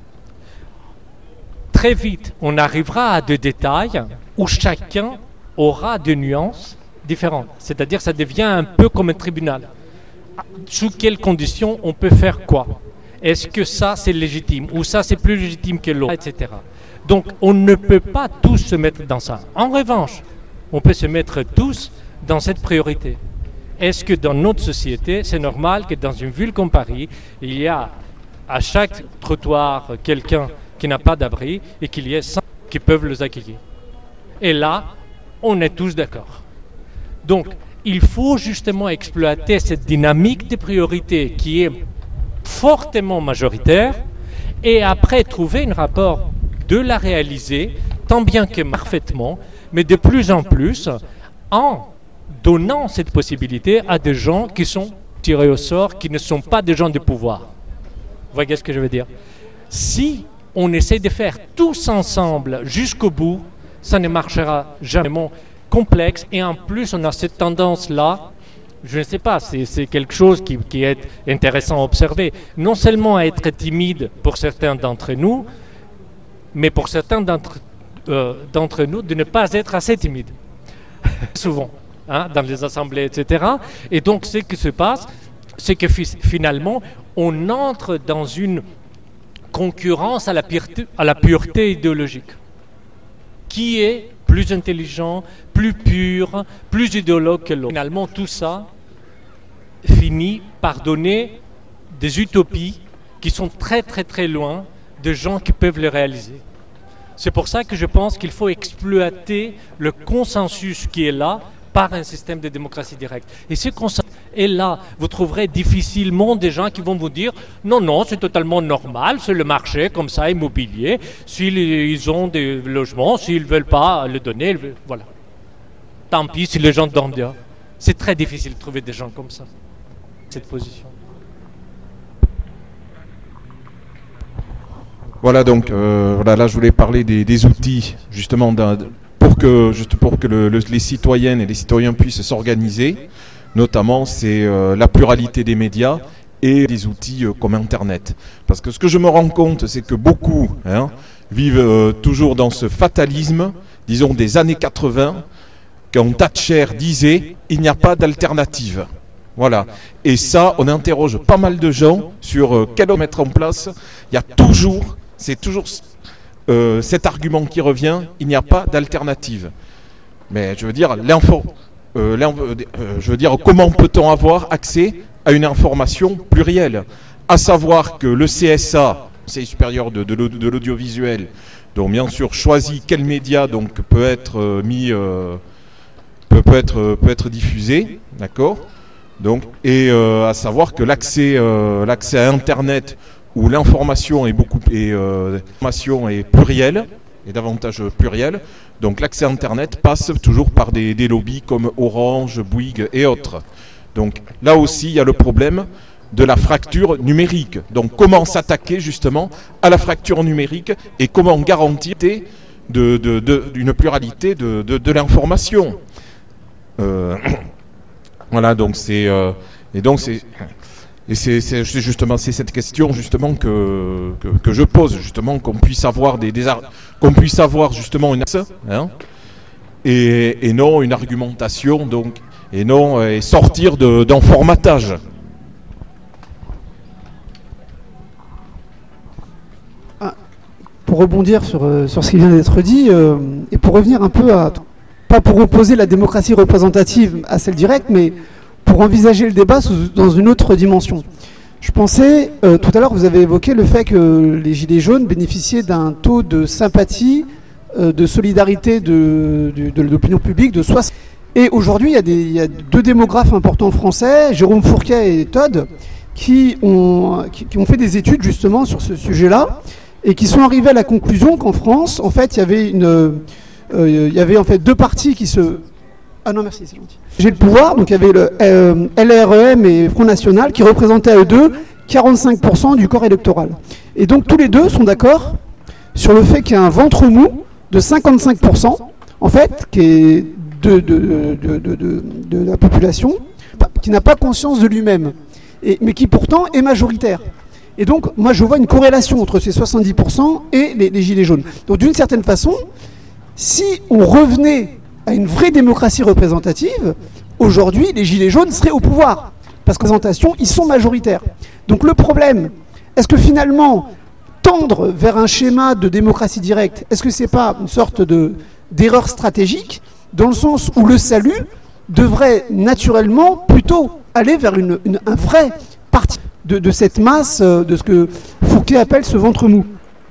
très vite, on arrivera à des détails où chacun aura des nuances différentes. C'est-à-dire, ça devient un peu comme un tribunal. Sous quelles conditions on peut faire quoi? Est-ce que ça, c'est légitime? Ou ça, c'est plus légitime que l'autre, et cetera. Donc, on ne peut pas tous se mettre dans ça. En revanche, on peut se mettre tous dans cette priorité. Est-ce que dans notre société, c'est normal que dans une ville comme Paris, il y a à chaque trottoir quelqu'un qui n'a pas d'abri et qu'il y ait cent qui peuvent les accueillir? Et là, on est tous d'accord. Donc, il faut justement exploiter cette dynamique de priorité qui est fortement majoritaire et après trouver un rapport de la réaliser, tant bien que parfaitement, mais de plus en plus en donnant cette possibilité à des gens qui sont tirés au sort, qui ne sont pas des gens de pouvoir. Vous voyez ce que je veux dire? Si on essaie de faire tous ensemble jusqu'au bout, ça ne marchera jamais. Complexe, et en plus on a cette tendance-là, je ne sais pas, c'est, c'est quelque chose qui, qui est intéressant à observer, non seulement à être timide pour certains d'entre nous, mais pour certains d'entre, euh, d'entre nous de ne pas être assez timide, souvent, hein, dans les assemblées, et cetera. Et donc ce qui se passe, c'est que fi- finalement, on entre dans une concurrence à la pureté, à la pureté idéologique. Qui est plus intelligent, plus pur, plus idéologue que l'autre. Finalement, tout ça finit par donner des utopies qui sont très très très loin de gens qui peuvent les réaliser. C'est pour ça que je pense qu'il faut exploiter le consensus qui est là par un système de démocratie directe. Et ce consensus est là. Vous trouverez difficilement des gens qui vont vous dire « Non, non, c'est totalement normal, c'est le marché comme ça, immobilier. S'ils ont des logements, s'ils ne veulent pas le donner, voilà. Tant pis si les gens dorment dehors. » C'est très difficile de trouver des gens comme ça, cette position. Voilà, donc euh, voilà, là je voulais parler des, des outils justement d'un, pour que, juste pour que le, le, les citoyennes et les citoyens puissent s'organiser. Notamment, c'est euh, la pluralité des médias et des outils euh, comme Internet. Parce que ce que je me rends compte, c'est que beaucoup hein, vivent euh, toujours dans ce fatalisme, disons des années quatre-vingts, quand Thatcher disait « il n'y a pas d'alternative ». Voilà. Et ça, on interroge pas mal de gens sur euh, quel mettre en place. Il y a toujours, c'est toujours euh, cet argument qui revient, il n'y a pas d'alternative. Mais je veux dire, l'info, euh, l'info euh, je veux dire, comment peut-on avoir accès à une information plurielle? À savoir que le C S A, Conseil supérieur de, de, de l'audiovisuel, donc bien sûr choisit quel média donc peut être euh, mis, euh, peut, peut être peut être diffusé, d'accord? Donc, et euh, à savoir que l'accès, euh, l'accès à Internet où l'information est beaucoup et euh, l'information est plurielle et davantage plurielle. Donc l'accès à Internet passe toujours par des, des lobbies comme Orange, Bouygues et autres. Donc là aussi il y a le problème de la fracture numérique. Donc comment s'attaquer justement à la fracture numérique et comment garantir de, de, de, d'une pluralité de, de, de l'information. Euh, Voilà, donc c'est euh, et donc c'est et c'est, c'est justement c'est cette question justement que, que que je pose justement qu'on puisse avoir des, des qu'on puisse avoir justement une hein, et et non une argumentation donc et non et sortir de d'un formatage. Ah, pour rebondir sur euh, sur ce qui vient d'être dit euh, et pour revenir un peu à pas pour opposer la démocratie représentative à celle directe, mais pour envisager le débat sous, dans une autre dimension. Je pensais, euh, tout à l'heure, vous avez évoqué le fait que les Gilets jaunes bénéficiaient d'un taux de sympathie, euh, de solidarité de, de, de l'opinion publique de soixante. Et aujourd'hui, il y a des, il y a deux démographes importants français, Jérôme Fourquet et Todd, qui ont, qui, qui ont fait des études justement sur ce sujet-là, et qui sont arrivés à la conclusion qu'en France, en fait, il y avait une... Euh, il y avait en fait deux partis qui se... Ah non merci, c'est gentil. J'ai le pouvoir, donc il y avait le euh, L R E M et Front National qui représentaient à eux deux quarante-cinq pour cent du corps électoral. Et donc tous les deux sont d'accord sur le fait qu'il y a un ventre mou de cinquante-cinq pour cent, en fait, qui est de, de, de, de, de, de la population, qui n'a pas conscience de lui-même, et, mais qui pourtant est majoritaire. Et donc moi je vois une corrélation entre ces soixante-dix pour cent et les, les Gilets jaunes. Donc d'une certaine façon, si on revenait à une vraie démocratie représentative, aujourd'hui, les Gilets jaunes seraient au pouvoir. Parce qu'en représentation, ils sont majoritaires. Donc le problème, est-ce que finalement, tendre vers un schéma de démocratie directe, est-ce que c'est pas une sorte de, d'erreur stratégique, dans le sens où le salut devrait naturellement plutôt aller vers une, une, un vrai parti de, de cette masse, de ce que Fouquet appelle ce ventre mou.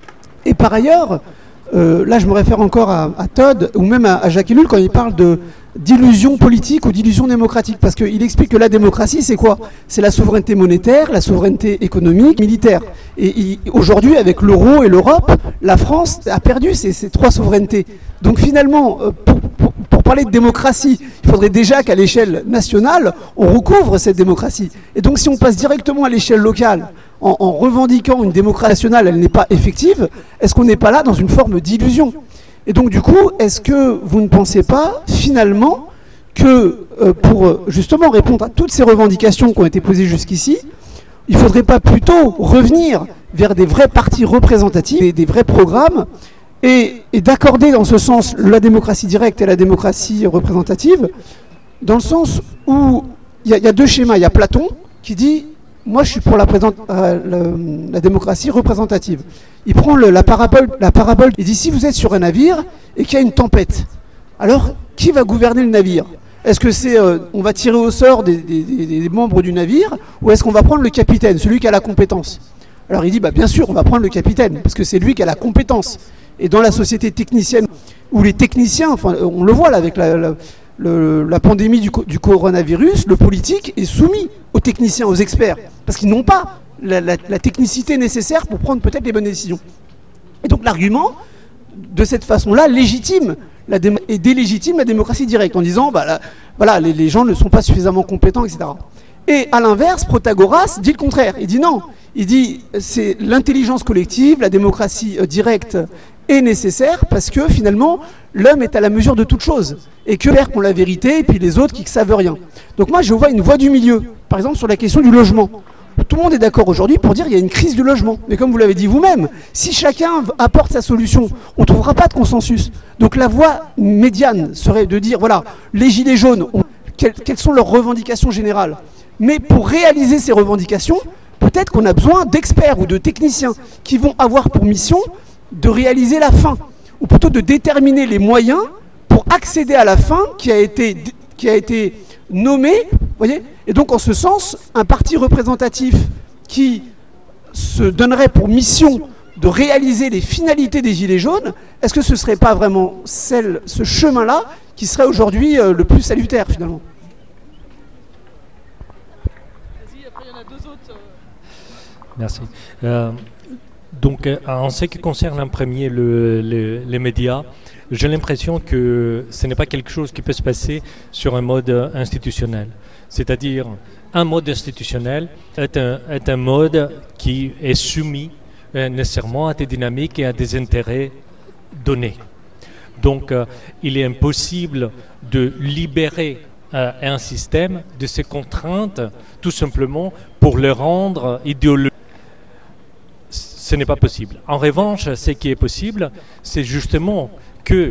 Et par ailleurs, Euh, là je me réfère encore à, à Todd ou même à, à Jacques Ellul quand il parle de d'illusion politique ou d'illusion démocratique, parce qu'il explique que la démocratie c'est quoi? C'est la souveraineté monétaire, la souveraineté économique, militaire. Et il, aujourd'hui avec l'euro et l'Europe, la France a perdu ces, ces trois souverainetés. Donc finalement, euh, pour, pour, pour parler de démocratie, il faudrait déjà qu'à l'échelle nationale, on recouvre cette démocratie. Et donc si on passe directement à l'échelle locale, En, en revendiquant une démocratie nationale, elle n'est pas effective, est-ce qu'on n'est pas là dans une forme d'illusion? Et donc du coup, est-ce que vous ne pensez pas finalement que euh, pour justement répondre à toutes ces revendications qui ont été posées jusqu'ici, il ne faudrait pas plutôt revenir vers des vrais partis représentatifs, des, des vrais programmes, et, et d'accorder dans ce sens la démocratie directe et la démocratie représentative, dans le sens où il y, y a deux schémas. Il y a Platon, qui dit « Moi, je suis pour la, présent, euh, la, la démocratie représentative ». Il prend le, la, parabole, la parabole, il dit « Si vous êtes sur un navire et qu'il y a une tempête, alors qui va gouverner le navire ? Est-ce que c'est, euh, on va tirer au sort des, des, des, des membres du navire, ou est-ce qu'on va prendre le capitaine, celui qui a la compétence ?» Alors il dit bah, « Bien sûr, on va prendre le capitaine, parce que c'est lui qui a la compétence. » Et dans la société technicienne, où les techniciens, enfin, on le voit là avec la... la Le, la pandémie du, du coronavirus, le politique est soumis aux techniciens, aux experts, parce qu'ils n'ont pas la, la, la technicité nécessaire pour prendre peut-être les bonnes décisions. Et donc l'argument, de cette façon-là, légitime la démo- et délégitime la démocratie directe, en disant, bah, la, voilà, les, les gens ne sont pas suffisamment compétents, et cetera. Et à l'inverse, Protagoras dit le contraire. Il dit non, il dit c'est l'intelligence collective, la démocratie euh, directe est nécessaire parce que finalement l'homme est à la mesure de toute chose et que perd pour la vérité et puis les autres qui ne savent rien. Donc moi je vois une voie du milieu, par exemple sur la question du logement. Tout le monde est d'accord aujourd'hui pour dire qu'il y a une crise du logement. Mais comme vous l'avez dit vous-même, si chacun apporte sa solution, on ne trouvera pas de consensus. Donc la voie médiane serait de dire, voilà, les gilets jaunes, on, quelles, quelles sont leurs revendications générales. Mais pour réaliser ces revendications, peut-être qu'on a besoin d'experts ou de techniciens qui vont avoir pour mission de réaliser la fin, ou plutôt de déterminer les moyens pour accéder à la fin qui a été, qui a été nommée, voyez. Et donc en ce sens, un parti représentatif qui se donnerait pour mission de réaliser les finalités des Gilets jaunes, est-ce que ce ne serait pas vraiment celle, ce chemin-là qui serait aujourd'hui euh, le plus salutaire finalement? Vas-y, après il y en a deux autres. Merci. Euh, donc, en ce qui concerne en premier le, le, les médias, j'ai l'impression que ce n'est pas quelque chose qui peut se passer sur un mode institutionnel. C'est-à-dire, un mode institutionnel est un, est un mode qui est soumis euh, nécessairement à des dynamiques et à des intérêts donnés. Donc, euh, il est impossible de libérer euh, un système de ses contraintes, tout simplement pour le rendre idéologique. Ce n'est pas possible. En revanche, ce qui est possible, c'est justement que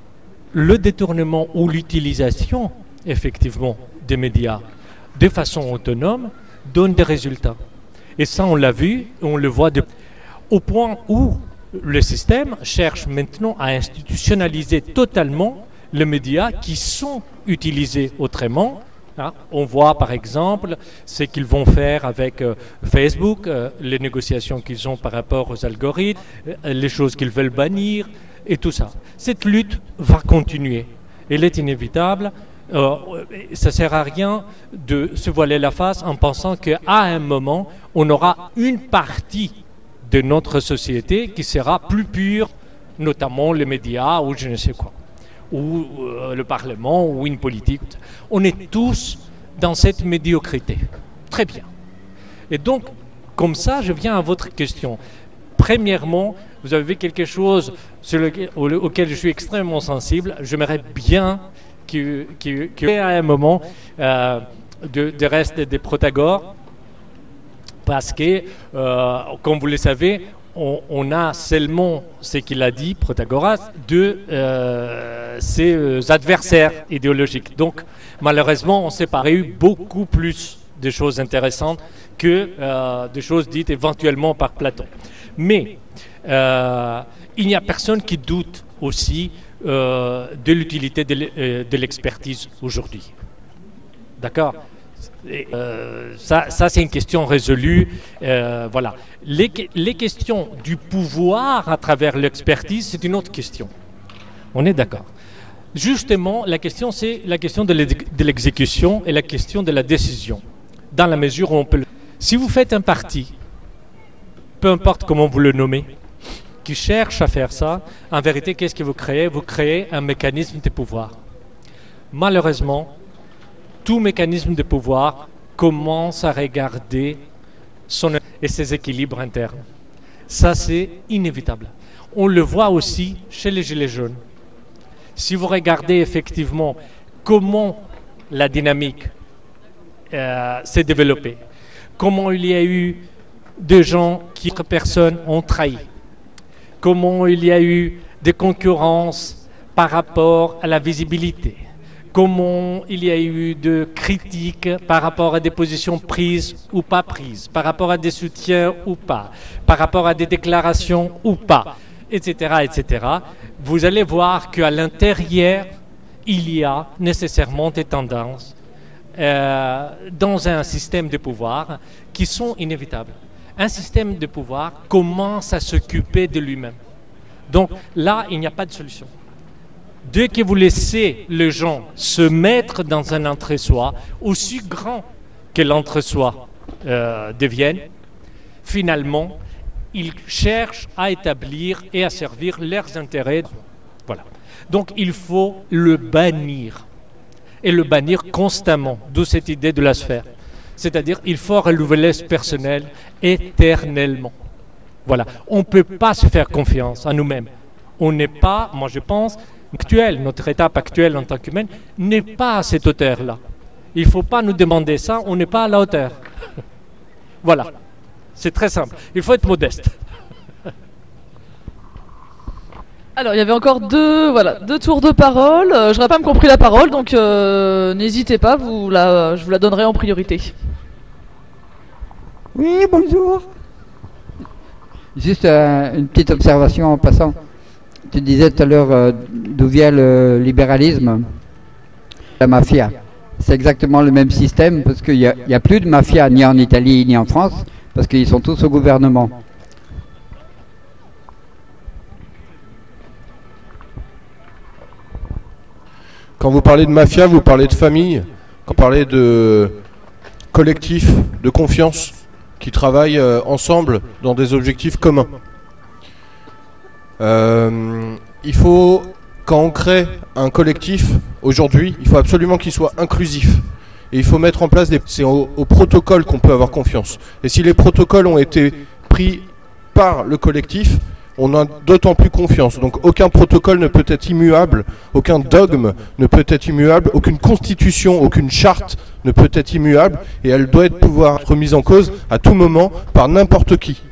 le détournement ou l'utilisation, effectivement, des médias de façon autonome donne des résultats. Et ça, on l'a vu, on le voit de... au point où le système cherche maintenant à institutionnaliser totalement les médias qui sont utilisés autrement. Hein, on voit par exemple ce qu'ils vont faire avec euh, Facebook, euh, les négociations qu'ils ont par rapport aux algorithmes, euh, les choses qu'ils veulent bannir et tout ça. Cette lutte va continuer. Elle est inévitable. Euh, ça ne sert à rien de se voiler la face en pensant qu'à un moment, on aura une partie de notre société qui sera plus pure, notamment les médias ou je ne sais quoi, ou euh, le Parlement, ou une politique. On est tous dans cette médiocrité. Très bien. Et donc, comme ça, je viens à votre question. Premièrement, vous avez quelque chose sur lequel, auquel je suis extrêmement sensible. J'aimerais bien qu'il y ait à un moment euh, de, de reste des Protagoras, parce que, euh, comme vous le savez, on, on a seulement ce qu'il a dit, Protagoras, de euh, ses euh, adversaires idéologiques. Donc, malheureusement, on s'est pas eu beaucoup plus de choses intéressantes que euh, de choses dites éventuellement par Platon. Mais euh, il n'y a personne qui doute aussi euh, de l'utilité de l'expertise aujourd'hui. D'accord ? Et, euh, ça, ça c'est une question résolue. Euh, voilà. Les, les questions du pouvoir à travers l'expertise, c'est une autre question. On est d'accord. Justement, la question, c'est la question de l'exécution et la question de la décision. Dans la mesure où on peut... Si vous faites un parti, peu importe comment vous le nommez, qui cherche à faire ça, en vérité, qu'est-ce que vous créez? Vous créez un mécanisme de pouvoir. Malheureusement, tout mécanisme de pouvoir commence à regarder son et ses équilibres internes. Ça, c'est inévitable. On le voit aussi chez les Gilets jaunes. Si vous regardez effectivement comment la dynamique euh, s'est développée, comment il y a eu des gens qui, d'autres personnes, ont trahi, comment il y a eu des concurrences par rapport à la visibilité, comment il y a eu de critiques par rapport à des positions prises ou pas prises, par rapport à des soutiens ou pas, par rapport à des déclarations ou pas, et cetera, et cetera. Vous allez voir qu'à l'intérieur, il y a nécessairement des tendances euh, dans un système de pouvoir qui sont inévitables. Un système de pouvoir commence à s'occuper de lui-même. Donc là, il n'y a pas de solution. Dès que vous laissez les gens se mettre dans un entre-soi, aussi grand que l'entre-soi euh, devienne, finalement, ils cherchent à établir et à servir leurs intérêts. Voilà. Donc il faut le bannir, et le bannir constamment, d'où cette idée de la sphère. C'est-à-dire il faut renouveler ce personnel éternellement. Voilà. On ne peut pas se faire confiance à nous-mêmes. On n'est pas, moi je pense, actuel, notre étape actuelle en tant qu'humaine n'est pas à cette hauteur-là. Il ne faut pas nous demander ça, on n'est pas à la hauteur. Voilà. C'est très simple. Il faut être modeste. Alors, il y avait encore deux, voilà, deux tours de parole. Euh, je n'aurais pas me compris la parole, donc euh, n'hésitez pas, vous la, je vous la donnerai en priorité. Oui, bonjour. Juste euh, une petite observation en passant. Tu disais tout à l'heure euh, d'où vient le libéralisme, la mafia. C'est exactement le même système parce qu'il n'y a, y a plus de mafia ni en Italie ni en France parce qu'ils sont tous au gouvernement. Quand vous parlez de mafia, vous parlez de famille, quand vous parlez de collectif, de confiance, qui travaillent euh, ensemble dans des objectifs communs. Euh, il faut, quand on crée un collectif, aujourd'hui, il faut absolument qu'il soit inclusif. Et il faut mettre en place des... C'est au, au protocole qu'on peut avoir confiance. Et si les protocoles ont été pris par le collectif, on a d'autant plus confiance. Donc aucun protocole ne peut être immuable, aucun dogme ne peut être immuable, aucune constitution, aucune charte ne peut être immuable, et elle doit être, pouvoir être remise en cause à tout moment par n'importe qui.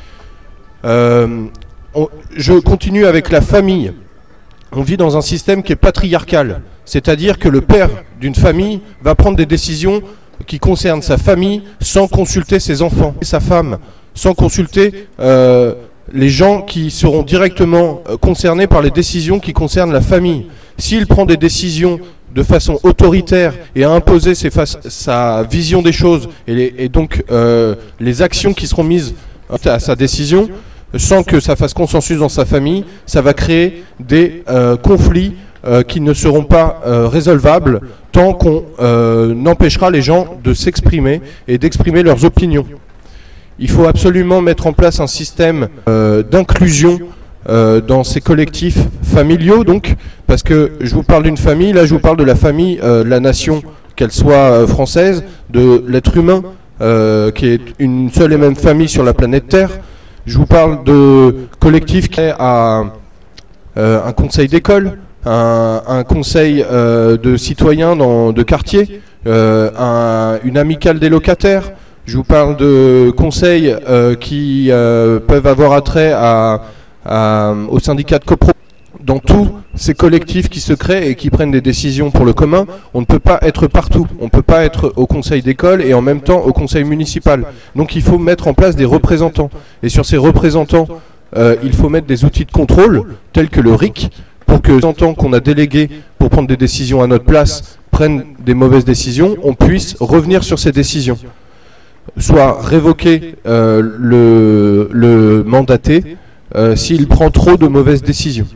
Euh, on, je continue avec la famille. On vit dans un système qui est patriarcal, c'est-à-dire que le père d'une famille va prendre des décisions qui concernent sa famille sans consulter ses enfants et sa femme, sans consulter... Euh, les gens qui seront directement concernés par les décisions qui concernent la famille. S'il prend des décisions de façon autoritaire et à imposer ses sa vision des choses et, les, et donc euh, les actions qui seront mises à sa décision, sans que ça fasse consensus dans sa famille, ça va créer des euh, conflits euh, qui ne seront pas euh, résolvables tant qu'on euh, n'empêchera les gens de s'exprimer et d'exprimer leurs opinions. Il faut absolument mettre en place un système euh, d'inclusion euh, dans ces collectifs familiaux, donc, parce que je vous parle d'une famille, là je vous parle de la famille, euh, de la nation, qu'elle soit euh, française, de l'être humain, euh, qui est une seule et même famille sur la planète Terre. Je vous parle de collectifs qui a euh, un conseil d'école, un, un conseil euh, de citoyens dans, de quartier, euh, un, une amicale des locataires. Je vous parle de conseils euh, qui euh, peuvent avoir attrait à, à, au syndicat de copro. Dans tous ces collectifs qui se créent et qui prennent des décisions pour le commun, on ne peut pas être partout. On ne peut pas être au conseil d'école et en même temps au conseil municipal. Donc il faut mettre en place des représentants. Et sur ces représentants, euh, il faut mettre des outils de contrôle, tels que le R I C, pour que les représentants qu'on a délégués pour prendre des décisions à notre place prennent des mauvaises décisions, on puisse revenir sur ces décisions. Soit révoquer euh, le, le mandaté euh, s'il prend trop de mauvaises décisions.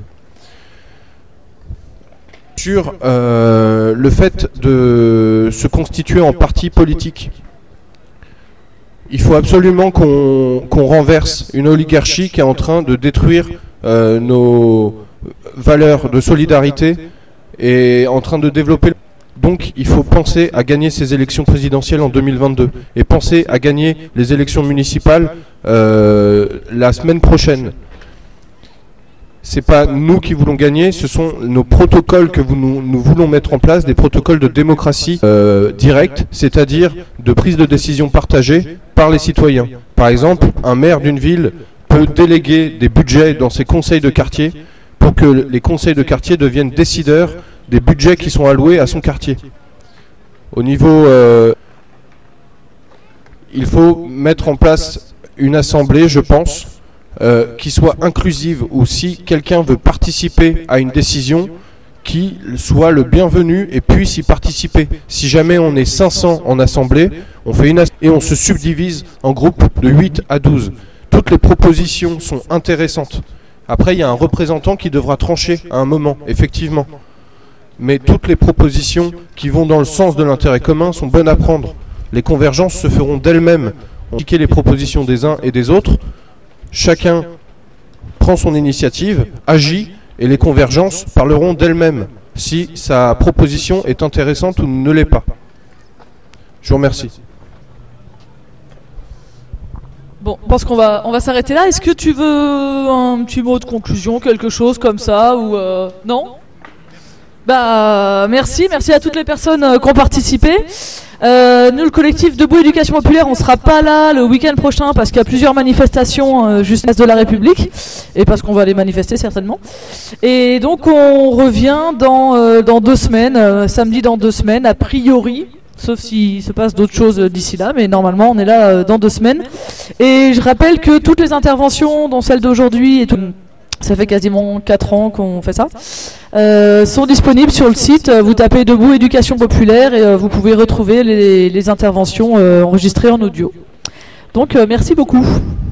Sur euh, le fait de se constituer en parti politique, il faut absolument qu'on qu'on renverse une oligarchie qui est en train de détruire euh, nos valeurs de solidarité et en train de développer... Donc il faut penser à gagner ces élections présidentielles en deux mille vingt-deux et penser à gagner les élections municipales euh, la semaine prochaine. C'est pas nous qui voulons gagner, ce sont nos protocoles que vous, nous, nous voulons mettre en place, des protocoles de démocratie euh, directe, c'est-à-dire de prise de décision partagée par les citoyens. Par exemple, un maire d'une ville peut déléguer des budgets dans ses conseils de quartier pour que les conseils de quartier deviennent décideurs des budgets qui sont alloués à son quartier. Au niveau... Euh, il faut mettre en place une assemblée, je pense, euh, qui soit inclusive, ou si quelqu'un veut participer à une décision, qui soit le bienvenu et puisse y participer. Si jamais on est cinq cents en assemblée, on fait une assemblée et on se subdivise en groupes de huit à douze. Toutes les propositions sont intéressantes. Après, il y a un représentant qui devra trancher à un moment, effectivement. Mais toutes les propositions qui vont dans le sens de l'intérêt commun sont bonnes à prendre. Les convergences se feront d'elles-mêmes. On va piquer les propositions des uns et des autres. Chacun prend son initiative, agit, et les convergences parleront d'elles-mêmes si sa proposition est intéressante ou ne l'est pas. Je vous remercie. Bon, je pense qu'on va, on va s'arrêter là. Est-ce que tu veux un petit mot de conclusion, quelque chose comme ça, ou euh, non? Bah, merci, merci à toutes les personnes euh, qui ont participé. Euh, nous, le collectif Debout Éducation Populaire, on sera pas là le week-end prochain parce qu'il y a plusieurs manifestations euh, juste à l'est de la République et parce qu'on va aller manifester certainement. Et donc on revient dans euh, dans deux semaines, euh, samedi dans deux semaines a priori, sauf s'il se passe d'autres choses d'ici là, mais normalement on est là euh, dans deux semaines. Et je rappelle que toutes les interventions, dont celle d'aujourd'hui et tout, ça fait quasiment quatre ans qu'on fait ça, euh, sont disponibles sur le site. Vous tapez Debout Éducation Populaire et euh, vous pouvez retrouver les, les interventions euh, enregistrées en audio. Donc euh, merci beaucoup.